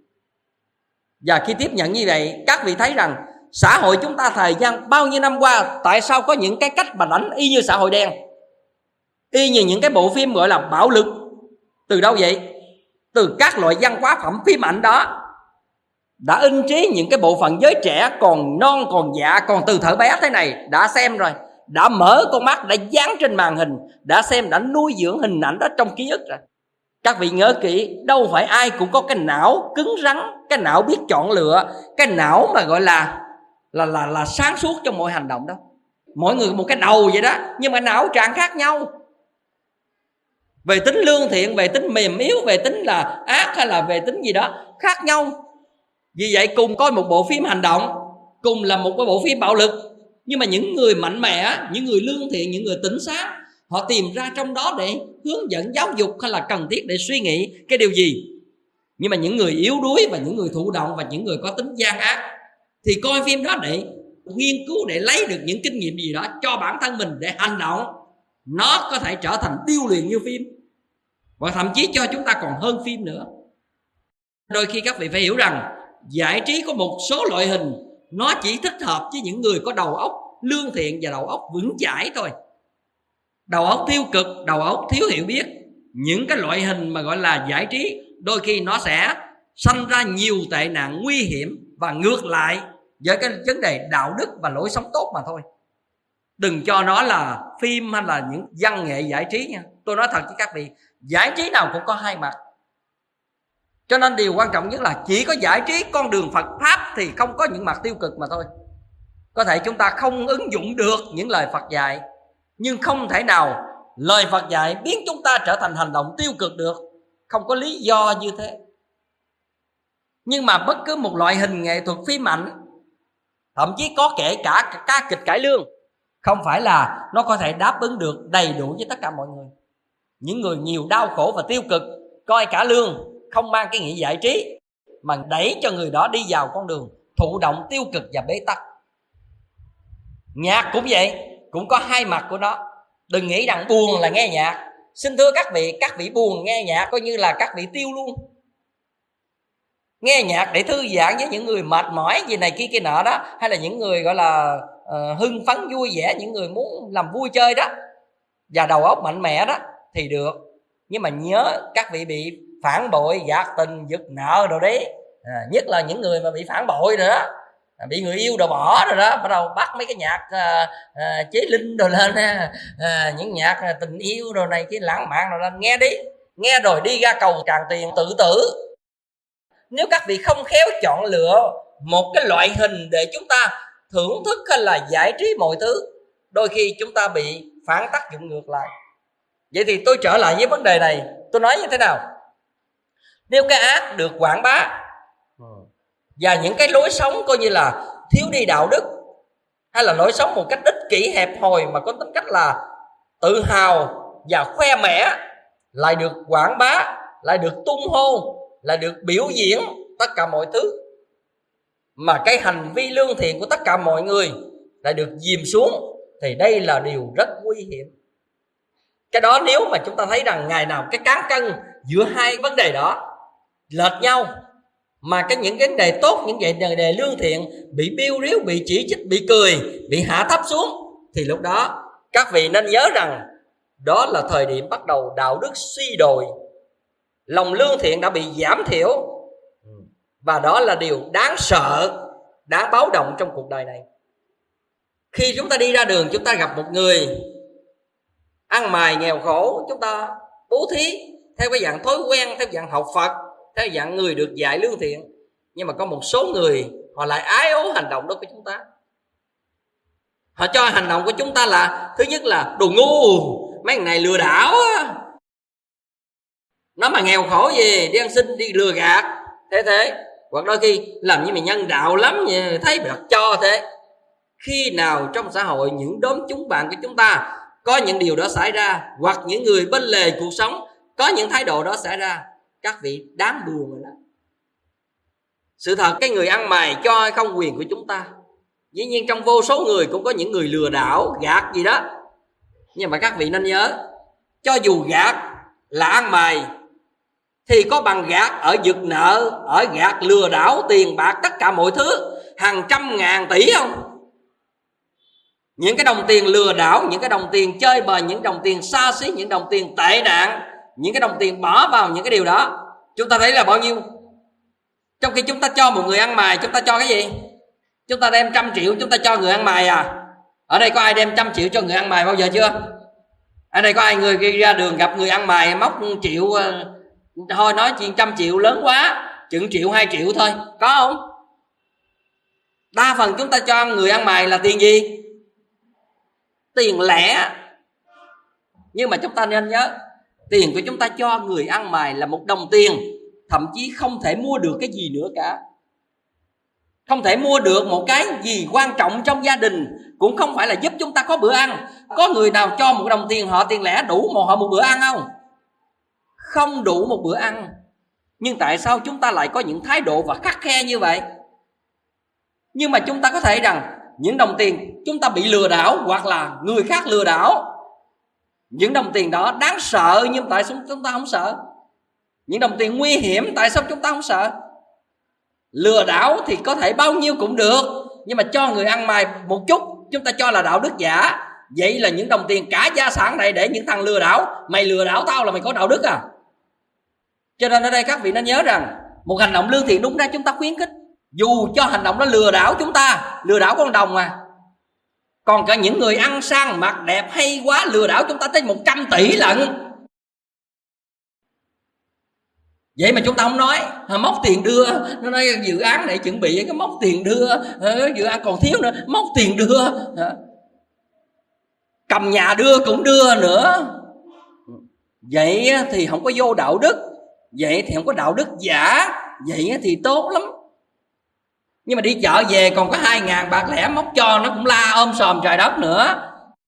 Và khi tiếp nhận như vậy, các vị thấy rằng xã hội chúng ta thời gian bao nhiêu năm qua, tại sao có những cái cách mà đánh y như xã hội đen, y như những cái bộ phim gọi là bạo lực? Từ đâu vậy? Từ các loại văn hóa phẩm phim ảnh đó đã in trí những cái bộ phận giới trẻ còn non còn dạ, còn từ thuở bé thế này đã xem rồi, đã mở con mắt, đã dán trên màn hình, đã xem, đã nuôi dưỡng hình ảnh đó trong ký ức rồi. Các vị nhớ kỹ, đâu phải ai cũng có cái não cứng rắn, cái não biết chọn lựa, cái não mà gọi là sáng suốt trong mọi hành động đâu. Mỗi người một cái đầu vậy đó, nhưng mà não trạng khác nhau. Về tính lương thiện, về tính mềm yếu, về tính là ác hay là về tính gì đó khác nhau. Vì vậy cùng coi một bộ phim hành động, cùng là một cái bộ phim bạo lực, nhưng mà những người mạnh mẽ, những người lương thiện, những người tỉnh sáng, họ tìm ra trong đó để hướng dẫn giáo dục hay là cần thiết để suy nghĩ cái điều gì. Nhưng mà những người yếu đuối và những người thụ động và những người có tính gian ác thì coi phim đó để nghiên cứu, để lấy được những kinh nghiệm gì đó cho bản thân mình để hành động. Nó có thể trở thành điêu luyện như phim, và thậm chí cho chúng ta còn hơn phim nữa. Đôi khi các vị phải hiểu rằng giải trí có một số loại hình nó chỉ thích hợp với những người có đầu óc lương thiện và đầu óc vững chãi thôi. Đầu óc tiêu cực, đầu óc thiếu hiểu biết, những cái loại hình mà gọi là giải trí đôi khi nó sẽ sanh ra nhiều tệ nạn nguy hiểm và ngược lại với cái vấn đề đạo đức và lối sống tốt mà thôi. Đừng cho nó là phim hay là những văn nghệ giải trí nha. Tôi nói thật với các vị, giải trí nào cũng có hai mặt. Cho nên điều quan trọng nhất là chỉ có giải trí con đường Phật Pháp thì không có những mặt tiêu cực mà thôi. Có thể chúng ta không ứng dụng được những lời Phật dạy, nhưng không thể nào lời Phật dạy biến chúng ta trở thành hành động tiêu cực được. Không có lý do như thế. Nhưng mà bất cứ một loại hình nghệ thuật phim ảnh, thậm chí có kể cả ca kịch cải lương, không phải là nó có thể đáp ứng được đầy đủ với tất cả mọi người. Những người nhiều đau khổ và tiêu cực coi cả lương không mang cái nghĩa giải trí, mà đẩy cho người đó đi vào con đường thụ động tiêu cực và bế tắc. Nhạc cũng vậy, cũng có hai mặt của nó. Đừng nghĩ rằng buồn là nghe nhạc. Xin thưa các vị buồn nghe nhạc coi như là các vị tiêu luôn. Nghe nhạc để thư giãn với những người mệt mỏi gì này kia nọ đó, hay là những người gọi là hưng phấn vui vẻ, những người muốn làm vui chơi đó và đầu óc mạnh mẽ đó thì được. Nhưng mà nhớ các vị bị phản bội, gạt tình, giật nợ rồi đấy, nhất là những người mà bị phản bội rồi đó, bị người yêu đồ bỏ rồi đó, bắt đầu bắt mấy cái nhạc chế linh rồi lên, những nhạc tình yêu rồi này, cái lãng mạn rồi lên, nghe đi, nghe rồi đi ra cầu tràn tiền tự tử. Nếu các vị không khéo chọn lựa một cái loại hình để chúng ta thưởng thức hay là giải trí mọi thứ, đôi khi chúng ta bị phản tác dụng ngược lại. Vậy thì tôi trở lại với vấn đề này, tôi nói như thế nào? Nếu cái ác được quảng bá và những cái lối sống coi như là thiếu đi đạo đức, hay là lối sống một cách ích kỷ hẹp hòi mà có tính cách là tự hào và khoe mẽ lại được quảng bá, lại được tung hô, lại được biểu diễn tất cả mọi thứ, mà cái hành vi lương thiện của tất cả mọi người lại được dìm xuống, thì đây là điều rất nguy hiểm. Cái đó nếu mà chúng ta thấy rằng ngày nào cái cán cân giữa hai vấn đề đó lệch nhau, mà những vấn đề tốt, những vấn đề lương thiện bị biêu riếu, bị chỉ trích, bị cười, bị hạ thấp xuống, thì lúc đó các vị nên nhớ rằng đó là thời điểm bắt đầu đạo đức suy đồi, lòng lương thiện đã bị giảm thiểu, và đó là điều đáng sợ, đáng báo động trong cuộc đời này. Khi chúng ta đi ra đường, chúng ta gặp một người ăn mày nghèo khổ, chúng ta bố thí theo cái dạng thói quen, theo dạng học Phật, theo dạng người được dạy lương thiện. Nhưng mà có một số người họ lại ái ố hành động đó của chúng ta. Họ cho hành động của chúng ta là thứ nhất là đồ ngu, mấy thằng này lừa đảo á, nó mà nghèo khổ gì đi ăn xin, đi lừa gạt thế. Hoặc đôi khi làm như mày nhân đạo lắm, thấy mày cho thế. Khi nào trong xã hội những đốm chúng bạn của chúng ta có những điều đó xảy ra, hoặc những người bên lề cuộc sống có những thái độ đó xảy ra, các vị đáng buồn rồi đó. Sự thật cái người ăn mày cho hay không quyền của chúng ta. Dĩ nhiên trong vô số người cũng có những người lừa đảo, gạt gì đó. Nhưng mà các vị nên nhớ, cho dù gạt là ăn mày thì có bằng gạt ở giật nợ, ở gạt lừa đảo tiền bạc tất cả mọi thứ hàng trăm ngàn tỷ không? Những cái đồng tiền lừa đảo, những cái đồng tiền chơi bời, những đồng tiền xa xí, những đồng tiền tệ nạn, những cái đồng tiền bỏ vào những cái điều đó, chúng ta thấy là bao nhiêu? Trong khi chúng ta cho một người ăn mày, chúng ta cho cái gì? Chúng ta đem 100 triệu chúng ta cho người ăn mày à? Ở đây có ai đem 100 triệu cho người ăn mày bao giờ chưa? Ở đây có ai người ra đường gặp người ăn mày móc 1 triệu, thôi nói chuyện 100 triệu lớn quá, chừng 1 triệu 2 triệu thôi, có không? Đa phần chúng ta cho người ăn mày là tiền gì? Tiền lẻ. Nhưng mà chúng ta nên nhớ, tiền của chúng ta cho người ăn mày là 1 đồng tiền, thậm chí không thể mua được cái gì nữa cả. Không thể mua được một cái gì quan trọng trong gia đình, cũng không phải là giúp chúng ta có bữa ăn. Có người nào cho 1 đồng tiền họ tiền lẻ đủ họ một bữa ăn không? Không đủ một bữa ăn. Nhưng tại sao chúng ta lại có những thái độ và khắt khe như vậy? Nhưng mà chúng ta có thể rằng những đồng tiền chúng ta bị lừa đảo hoặc là người khác lừa đảo, những đồng tiền đó đáng sợ, nhưng tại sao chúng ta không sợ? Những đồng tiền nguy hiểm, tại sao chúng ta không sợ? Lừa đảo thì có thể bao nhiêu cũng được, nhưng mà cho người ăn mày một chút chúng ta cho là đạo đức giả. Vậy là những đồng tiền cả gia sản này để những thằng lừa đảo. Mày lừa đảo tao là mày có đạo đức à? Cho nên ở đây các vị nên nhớ rằng một hành động lương thiện đúng ra chúng ta khuyến khích, dù cho hành động đó lừa đảo chúng ta, lừa đảo con đồng à. Còn cả những người ăn sang mặc đẹp hay quá lừa đảo chúng ta tới 100 tỷ lận. Vậy mà chúng ta không nói móc tiền đưa, nó nói dự án này chuẩn bị cái móc tiền đưa, dự án còn thiếu nữa, móc tiền đưa, cầm nhà đưa cũng đưa nữa. Vậy thì không có vô đạo đức, vậy thì không có đạo đức giả, vậy thì tốt lắm. Nhưng mà đi chợ về còn có 2.000 bạc lẻ móc cho nó cũng la ôm sòm trời đất nữa.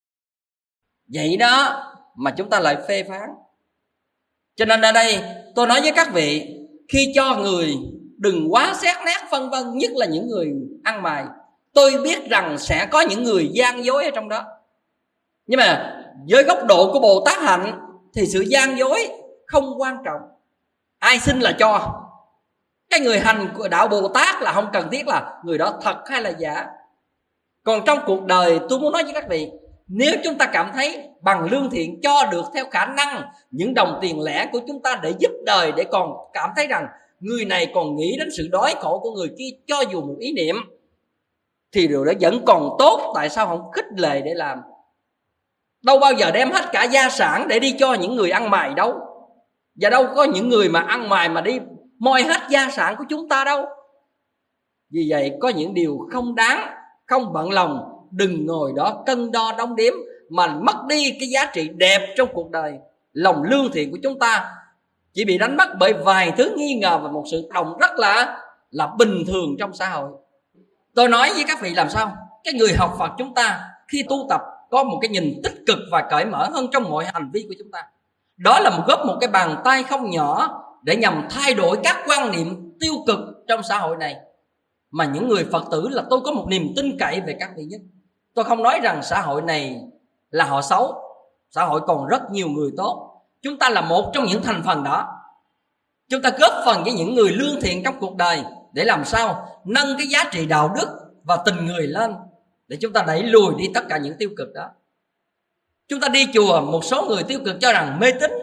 Vậy đó mà chúng ta lại phê phán. Cho nên ở đây tôi nói với các vị, khi cho người đừng quá xét nét phân vân, nhất là những người ăn mày. Tôi biết rằng sẽ có những người gian dối ở trong đó, nhưng mà với góc độ của Bồ Tát hạnh thì sự gian dối không quan trọng. Ai xin là cho. Cái người hành của đạo Bồ Tát là không cần thiết là người đó thật hay là giả. Còn trong cuộc đời tôi muốn nói với các vị, nếu chúng ta cảm thấy bằng lương thiện cho được theo khả năng những đồng tiền lẻ của chúng ta để giúp đời, để còn cảm thấy rằng người này còn nghĩ đến sự đói khổ của người kia cho dù một ý niệm, thì điều đó vẫn còn tốt. Tại sao không khích lệ để làm? Đâu bao giờ đem hết cả gia sản để đi cho những người ăn mày đâu. Và đâu có những người mà ăn mày mà đi moi hết gia sản của chúng ta đâu. Vì vậy có những điều không đáng, không bận lòng, đừng ngồi đó cân đo đong đếm mà mất đi cái giá trị đẹp trong cuộc đời. Lòng lương thiện của chúng ta chỉ bị đánh mất bởi vài thứ nghi ngờ và một sự đồng rất là bình thường trong xã hội. Tôi nói với các vị làm sao cái người học Phật chúng ta khi tu tập có một cái nhìn tích cực và cởi mở hơn trong mọi hành vi của chúng ta. Đó là góp một cái bàn tay không nhỏ để nhằm thay đổi các quan niệm tiêu cực trong xã hội này. Mà những người Phật tử là tôi có một niềm tin cậy về các vị nhất. Tôi không nói rằng xã hội này là họ xấu, xã hội còn rất nhiều người tốt. Chúng ta là một trong những thành phần đó. Chúng ta góp phần với những người lương thiện trong cuộc đời để làm sao nâng cái giá trị đạo đức và tình người lên, để chúng ta đẩy lùi đi tất cả những tiêu cực đó. Chúng ta đi chùa, một số người tiêu cực cho rằng mê tín.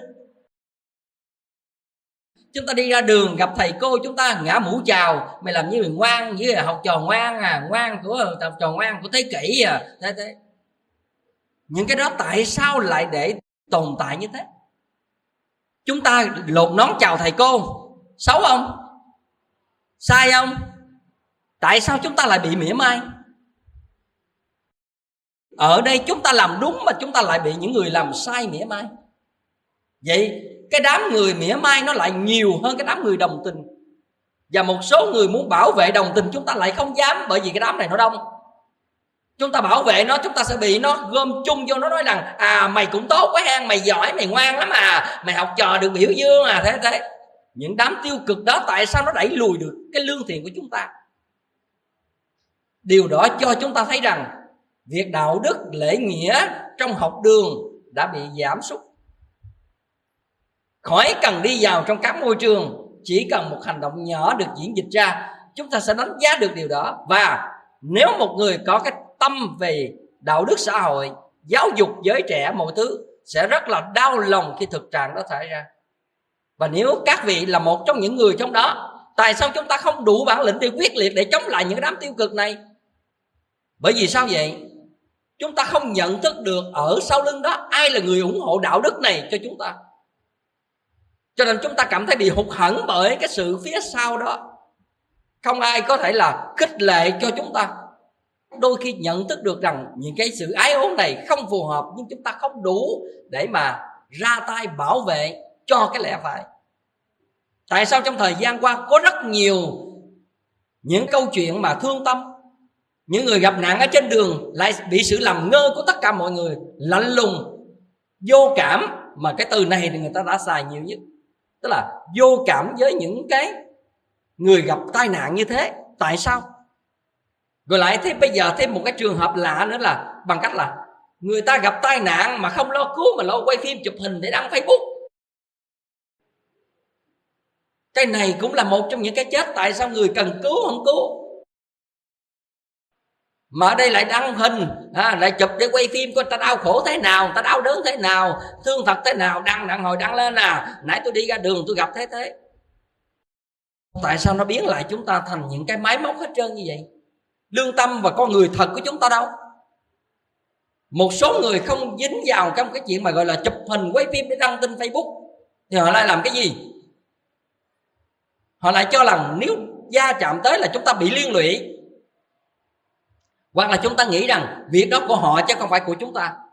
Chúng ta đi ra đường gặp thầy cô chúng ta ngã mũ chào, mày làm như người ngoan, như là học trò ngoan à, ngoan của học trò ngoan của thế kỷ à. Thế. Những cái đó tại sao lại để tồn tại như thế? Chúng ta lột nón chào thầy cô xấu không? Sai không? Tại sao chúng ta lại bị mỉa mai? Ở đây chúng ta làm đúng mà chúng ta lại bị những người làm sai mỉa mai. Vậy cái đám người mỉa mai nó lại nhiều hơn cái đám người đồng tình. Và một số người muốn bảo vệ đồng tình chúng ta lại không dám, bởi vì cái đám này nó đông. Chúng ta bảo vệ nó, chúng ta sẽ bị nó gom chung vô, nó nói rằng mày cũng tốt quá ha, mày giỏi, mày ngoan lắm à, mày học trò được biểu dương à, thế. Những đám tiêu cực đó tại sao nó đẩy lùi được cái lương thiện của chúng ta? Điều đó cho chúng ta thấy rằng việc đạo đức lễ nghĩa trong học đường đã bị giảm sút. khỏi cần đi vào trong các môi trường. Chỉ cần một hành động nhỏ được diễn dịch ra, chúng ta sẽ đánh giá được điều đó. Và nếu một người có cái tâm về đạo đức xã hội, giáo dục giới trẻ, mọi thứ, sẽ rất là đau lòng khi thực trạng đó xảy ra. Và nếu các vị là một trong những người trong đó, tại sao chúng ta không đủ bản lĩnh để quyết liệt để chống lại những đám tiêu cực này? Bởi vì sao vậy? Chúng ta không nhận thức được ở sau lưng đó ai là người ủng hộ đạo đức này cho chúng ta. Cho nên chúng ta cảm thấy bị hụt hẫng bởi cái sự phía sau đó. Không ai có thể là khích lệ cho chúng ta. Đôi khi nhận thức được rằng những cái sự ái ố này không phù hợp, nhưng chúng ta không đủ để mà ra tay bảo vệ cho cái lẽ phải. Tại sao trong thời gian qua có rất nhiều những câu chuyện mà thương tâm, những người gặp nạn ở trên đường lại bị sự làm ngơ của tất cả mọi người, lạnh lùng, vô cảm, mà cái từ này thì người ta đã xài nhiều nhất, tức là vô cảm với những cái người gặp tai nạn như thế. Tại sao? Rồi lại thế bây giờ thêm một cái trường hợp lạ nữa là bằng cách là người ta gặp tai nạn mà không lo cứu mà lo quay phim chụp hình để đăng Facebook. Cái này cũng là một trong những cái chết. Tại sao người cần cứu không cứu, mà ở đây lại đăng hình, lại chụp để quay phim coi người ta đau khổ thế nào, người ta đau đớn thế nào, thương thật thế nào, đăng lên nãy tôi đi ra đường tôi gặp thế. Tại sao nó biến lại chúng ta thành những cái máy móc hết trơn như vậy? Lương tâm và con người thật của chúng ta đâu? Một số người không dính vào trong cái chuyện mà gọi là chụp hình quay phim để đăng tin Facebook, thì họ lại làm cái gì? Họ lại cho rằng nếu va chạm tới là chúng ta bị liên lụy, hoặc là chúng ta nghĩ rằng việc đó của họ chứ không phải của chúng ta.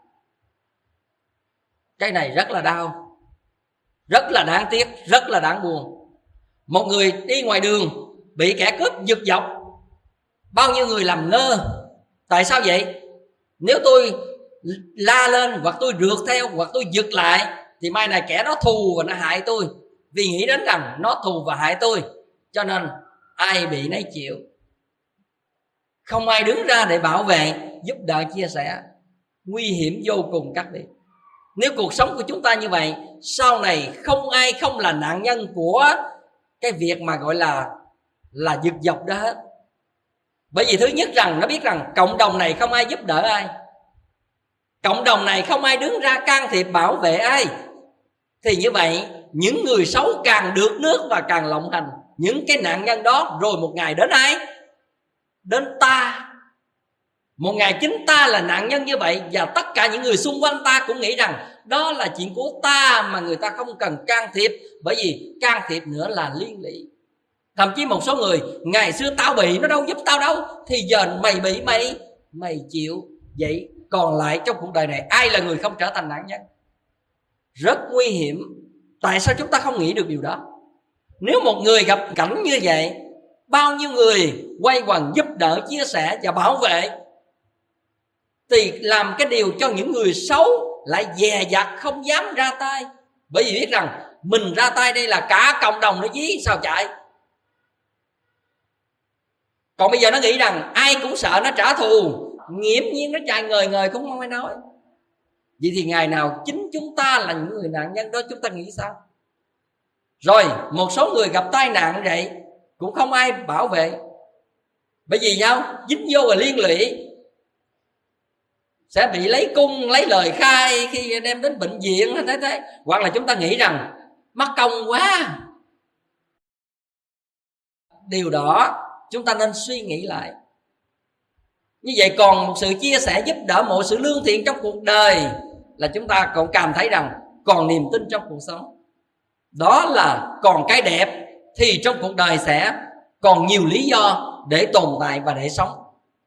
Cái này rất là đau, rất là đáng tiếc, rất là đáng buồn. Một người đi ngoài đường bị kẻ cướp giật dọc, bao nhiêu người làm ngơ. Tại sao vậy? Nếu tôi la lên, hoặc tôi rượt theo, hoặc tôi giật lại, thì mai này kẻ đó thù và nó hại tôi. Vì nghĩ đến rằng nó thù và hại tôi, cho nên ai bị nấy chịu. Không ai đứng ra để bảo vệ, giúp đỡ, chia sẻ. Nguy hiểm vô cùng các vị. Nếu cuộc sống của chúng ta như vậy, sau này không ai không là nạn nhân của cái việc mà gọi là giật dọc đó hết. Bởi vì thứ nhất rằng nó biết rằng cộng đồng này không ai giúp đỡ ai, cộng đồng này không ai đứng ra can thiệp bảo vệ ai, thì như vậy những người xấu càng được nước và càng lộng hành. Những cái nạn nhân đó rồi một ngày đến ai? Đến ta. Một ngày chính ta là nạn nhân như vậy, và tất cả những người xung quanh ta cũng nghĩ rằng đó là chuyện của ta mà người ta không cần can thiệp, bởi vì can thiệp nữa là liên lụy. Thậm chí một số người ngày xưa tao bị, nó đâu giúp tao đâu, thì giờ mày bị, mày chịu. Vậy còn lại trong cuộc đời này ai là người không trở thành nạn nhân? Rất nguy hiểm. Tại sao chúng ta không nghĩ được điều đó? Nếu một người gặp cảnh như vậy, bao nhiêu người quay quần giúp đỡ, chia sẻ và bảo vệ, thì làm cái điều cho những người xấu lại dè dặt không dám ra tay. Bởi vì biết rằng mình ra tay đây là cả cộng đồng nó dí, sao chạy. Còn bây giờ nó nghĩ rằng ai cũng sợ nó trả thù, nghiễm nhiên nó chạy ngời cũng không ai nói. Vậy thì ngày nào chính chúng ta là những người nạn nhân đó, chúng ta nghĩ sao? Rồi một số người gặp tai nạn vậy cũng không ai bảo vệ. Bởi vì sao? Dính vô và liên lụy, sẽ bị lấy cung, lấy lời khai khi đem đến bệnh viện thế. Hoặc là chúng ta nghĩ rằng mắc công quá. Điều đó chúng ta nên suy nghĩ lại. Như vậy còn một sự chia sẻ, giúp đỡ, một sự lương thiện trong cuộc đời là chúng ta còn cảm thấy rằng còn niềm tin trong cuộc sống. Đó là còn cái đẹp, thì trong cuộc đời sẽ còn nhiều lý do để tồn tại và để sống.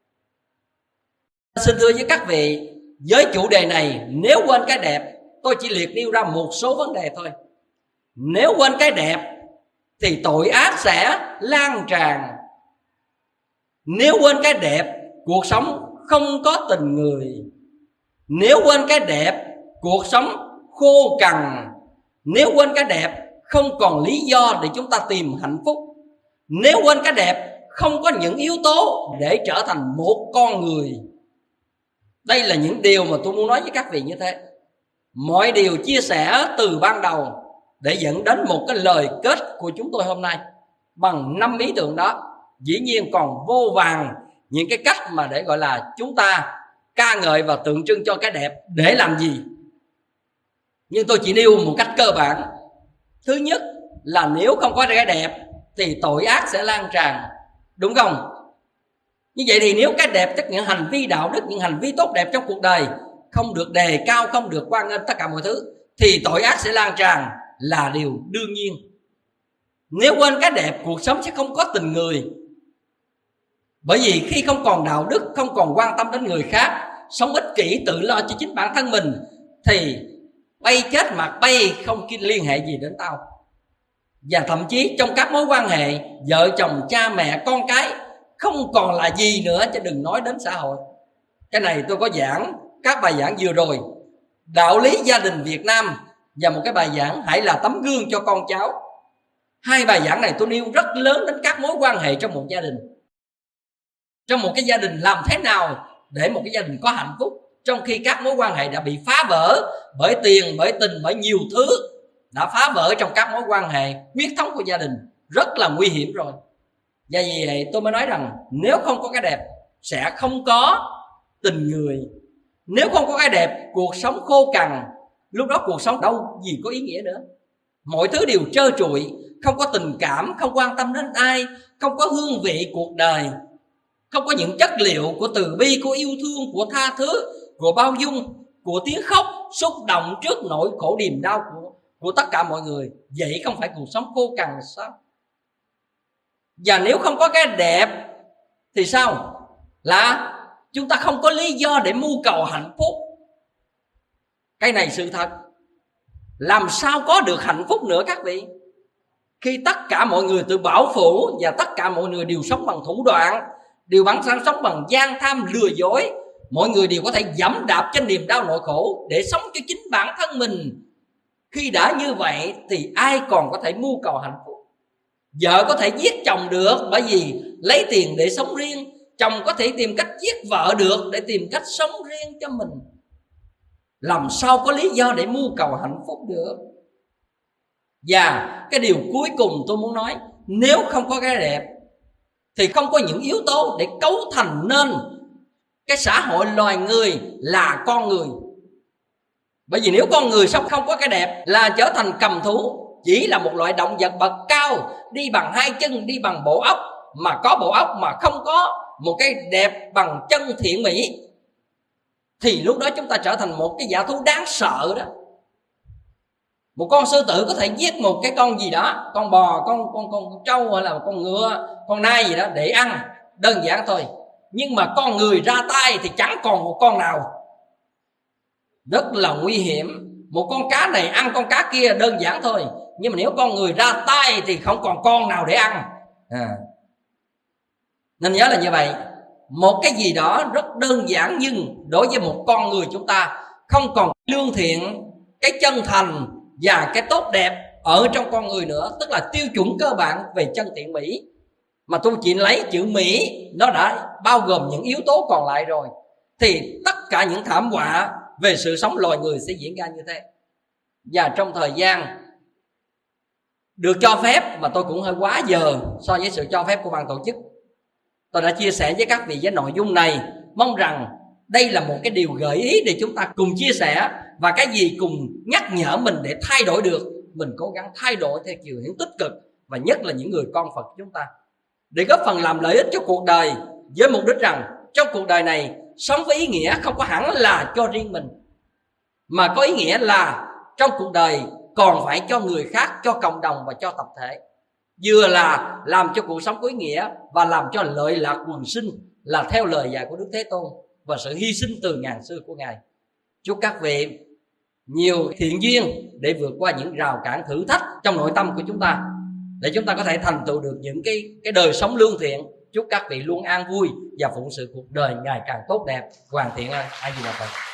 Xin thưa với các vị, với chủ đề này, nếu quên cái đẹp, tôi chỉ liệt nêu ra một số vấn đề thôi. Nếu quên cái đẹp thì tội ác sẽ lan tràn. Nếu quên cái đẹp, cuộc sống không có tình người. Nếu quên cái đẹp, cuộc sống khô cằn. Nếu quên cái đẹp, không còn lý do để chúng ta tìm hạnh phúc. Nếu quên cái đẹp, không có những yếu tố để trở thành một con người. Đây là những điều mà tôi muốn nói với các vị như thế. Mọi điều chia sẻ từ ban đầu để dẫn đến một cái lời kết của chúng tôi hôm nay. Bằng 5 ý tưởng đó, dĩ nhiên còn vô vàn những cái cách mà để gọi là chúng ta ca ngợi và tượng trưng cho cái đẹp để làm gì. Nhưng tôi chỉ nêu một cách cơ bản. Thứ nhất là nếu không có cái đẹp thì tội ác sẽ lan tràn, đúng không? Như vậy thì nếu cái đẹp, tức những hành vi đạo đức, những hành vi tốt đẹp trong cuộc đời không được đề cao, không được hoan nghênh tất cả mọi thứ, thì tội ác sẽ lan tràn là điều đương nhiên. Nếu quên cái đẹp, cuộc sống sẽ không có tình người. Bởi vì khi không còn đạo đức, không còn quan tâm đến người khác, sống ích kỷ tự lo cho chính bản thân mình, thì bay chết mặt bay, không liên hệ gì đến tao. Và thậm chí trong các mối quan hệ vợ chồng, cha mẹ, con cái không còn là gì nữa, chứ đừng nói đến xã hội. Cái này tôi có giảng các bài giảng vừa rồi, đạo lý gia đình Việt Nam, và một cái bài giảng hãy là tấm gương cho con cháu. Hai bài giảng này tôi nêu rất lớn đến các mối quan hệ trong một gia đình. Trong một cái gia đình làm thế nào để một cái gia đình có hạnh phúc, trong khi các mối quan hệ đã bị phá vỡ bởi tiền, bởi tình, bởi nhiều thứ đã phá vỡ trong các mối quan hệ huyết thống của gia đình, rất là nguy hiểm rồi. Và vì vậy tôi mới nói rằng nếu không có cái đẹp sẽ không có tình người. Nếu không có cái đẹp, cuộc sống khô cằn, lúc đó cuộc sống đâu gì có ý nghĩa nữa. Mọi thứ đều trơ trụi, không có tình cảm, không quan tâm đến ai, không có hương vị cuộc đời, không có những chất liệu của từ bi, của yêu thương, của tha thứ, của bao dung, của tiếng khóc xúc động trước nỗi khổ niềm đau của tất cả mọi người. Vậy không phải cuộc sống khô cằn sao? Và nếu không có cái đẹp thì sao? Là chúng ta không có lý do để mưu cầu hạnh phúc. Cái này sự thật. Làm sao có được hạnh phúc nữa các vị, khi tất cả mọi người tự bảo phủ và tất cả mọi người đều sống bằng thủ đoạn, đều sống bằng gian tham lừa dối. Mọi người đều có thể giẫm đạp trên niềm đau nỗi khổ để sống cho chính bản thân mình. Khi đã như vậy thì ai còn có thể mưu cầu hạnh phúc? Vợ có thể giết chồng được bởi vì lấy tiền để sống riêng, chồng có thể tìm cách giết vợ được để tìm cách sống riêng cho mình. Làm sao có lý do để mưu cầu hạnh phúc được? Và cái điều cuối cùng tôi muốn nói, nếu không có cái đẹp thì không có những yếu tố để cấu thành nên cái xã hội loài người là con người. Bởi vì nếu con người sống không có cái đẹp là trở thành cầm thú, chỉ là một loại động vật bậc cao, đi bằng hai chân, đi bằng bộ óc, mà có bộ óc mà không có một cái đẹp bằng chân thiện mỹ, thì lúc đó chúng ta trở thành một cái dã thú đáng sợ đó. Một con sư tử có thể giết một cái con gì đó, con bò, con trâu hay là con ngựa, con nai gì đó để ăn, đơn giản thôi. Nhưng mà con người ra tay thì chẳng còn một con nào. Rất là nguy hiểm. Một con cá này ăn con cá kia đơn giản thôi, nhưng mà nếu con người ra tay thì không còn con nào để ăn. Nên nhớ là như vậy. Một cái gì đó rất đơn giản, nhưng đối với một con người chúng ta không còn lương thiện, cái chân thành và cái tốt đẹp ở trong con người nữa, tức là tiêu chuẩn cơ bản về chân thiện mỹ. Mà tôi chỉ lấy chữ mỹ, nó đã bao gồm những yếu tố còn lại rồi, thì tất cả những thảm họa về sự sống loài người sẽ diễn ra như thế. Và trong thời gian được cho phép, mà tôi cũng hơi quá giờ so với sự cho phép của ban tổ chức, tôi đã chia sẻ với các vị với nội dung này. Mong rằng đây là một cái điều gợi ý để chúng ta cùng chia sẻ, và cái gì cùng nhắc nhở mình để thay đổi được, mình cố gắng thay đổi theo chiều hướng tích cực, và nhất là những người con Phật chúng ta, để góp phần làm lợi ích cho cuộc đời, với mục đích rằng trong cuộc đời này sống với ý nghĩa không có hẳn là cho riêng mình, mà có ý nghĩa là trong cuộc đời còn phải cho người khác, cho cộng đồng và cho tập thể. Vừa là làm cho cuộc sống có ý nghĩa và làm cho lợi lạc quần sinh, là theo lời dạy của Đức Thế Tôn và sự hy sinh từ ngàn xưa của Ngài. Chúc các vị nhiều thiện duyên để vượt qua những rào cản thử thách trong nội tâm của chúng ta, để chúng ta có thể thành tựu được những cái đời sống lương thiện. Chúc các vị luôn an vui và phụng sự cuộc đời ngày càng tốt đẹp, hoàn thiện lên. Ai gì là Phật.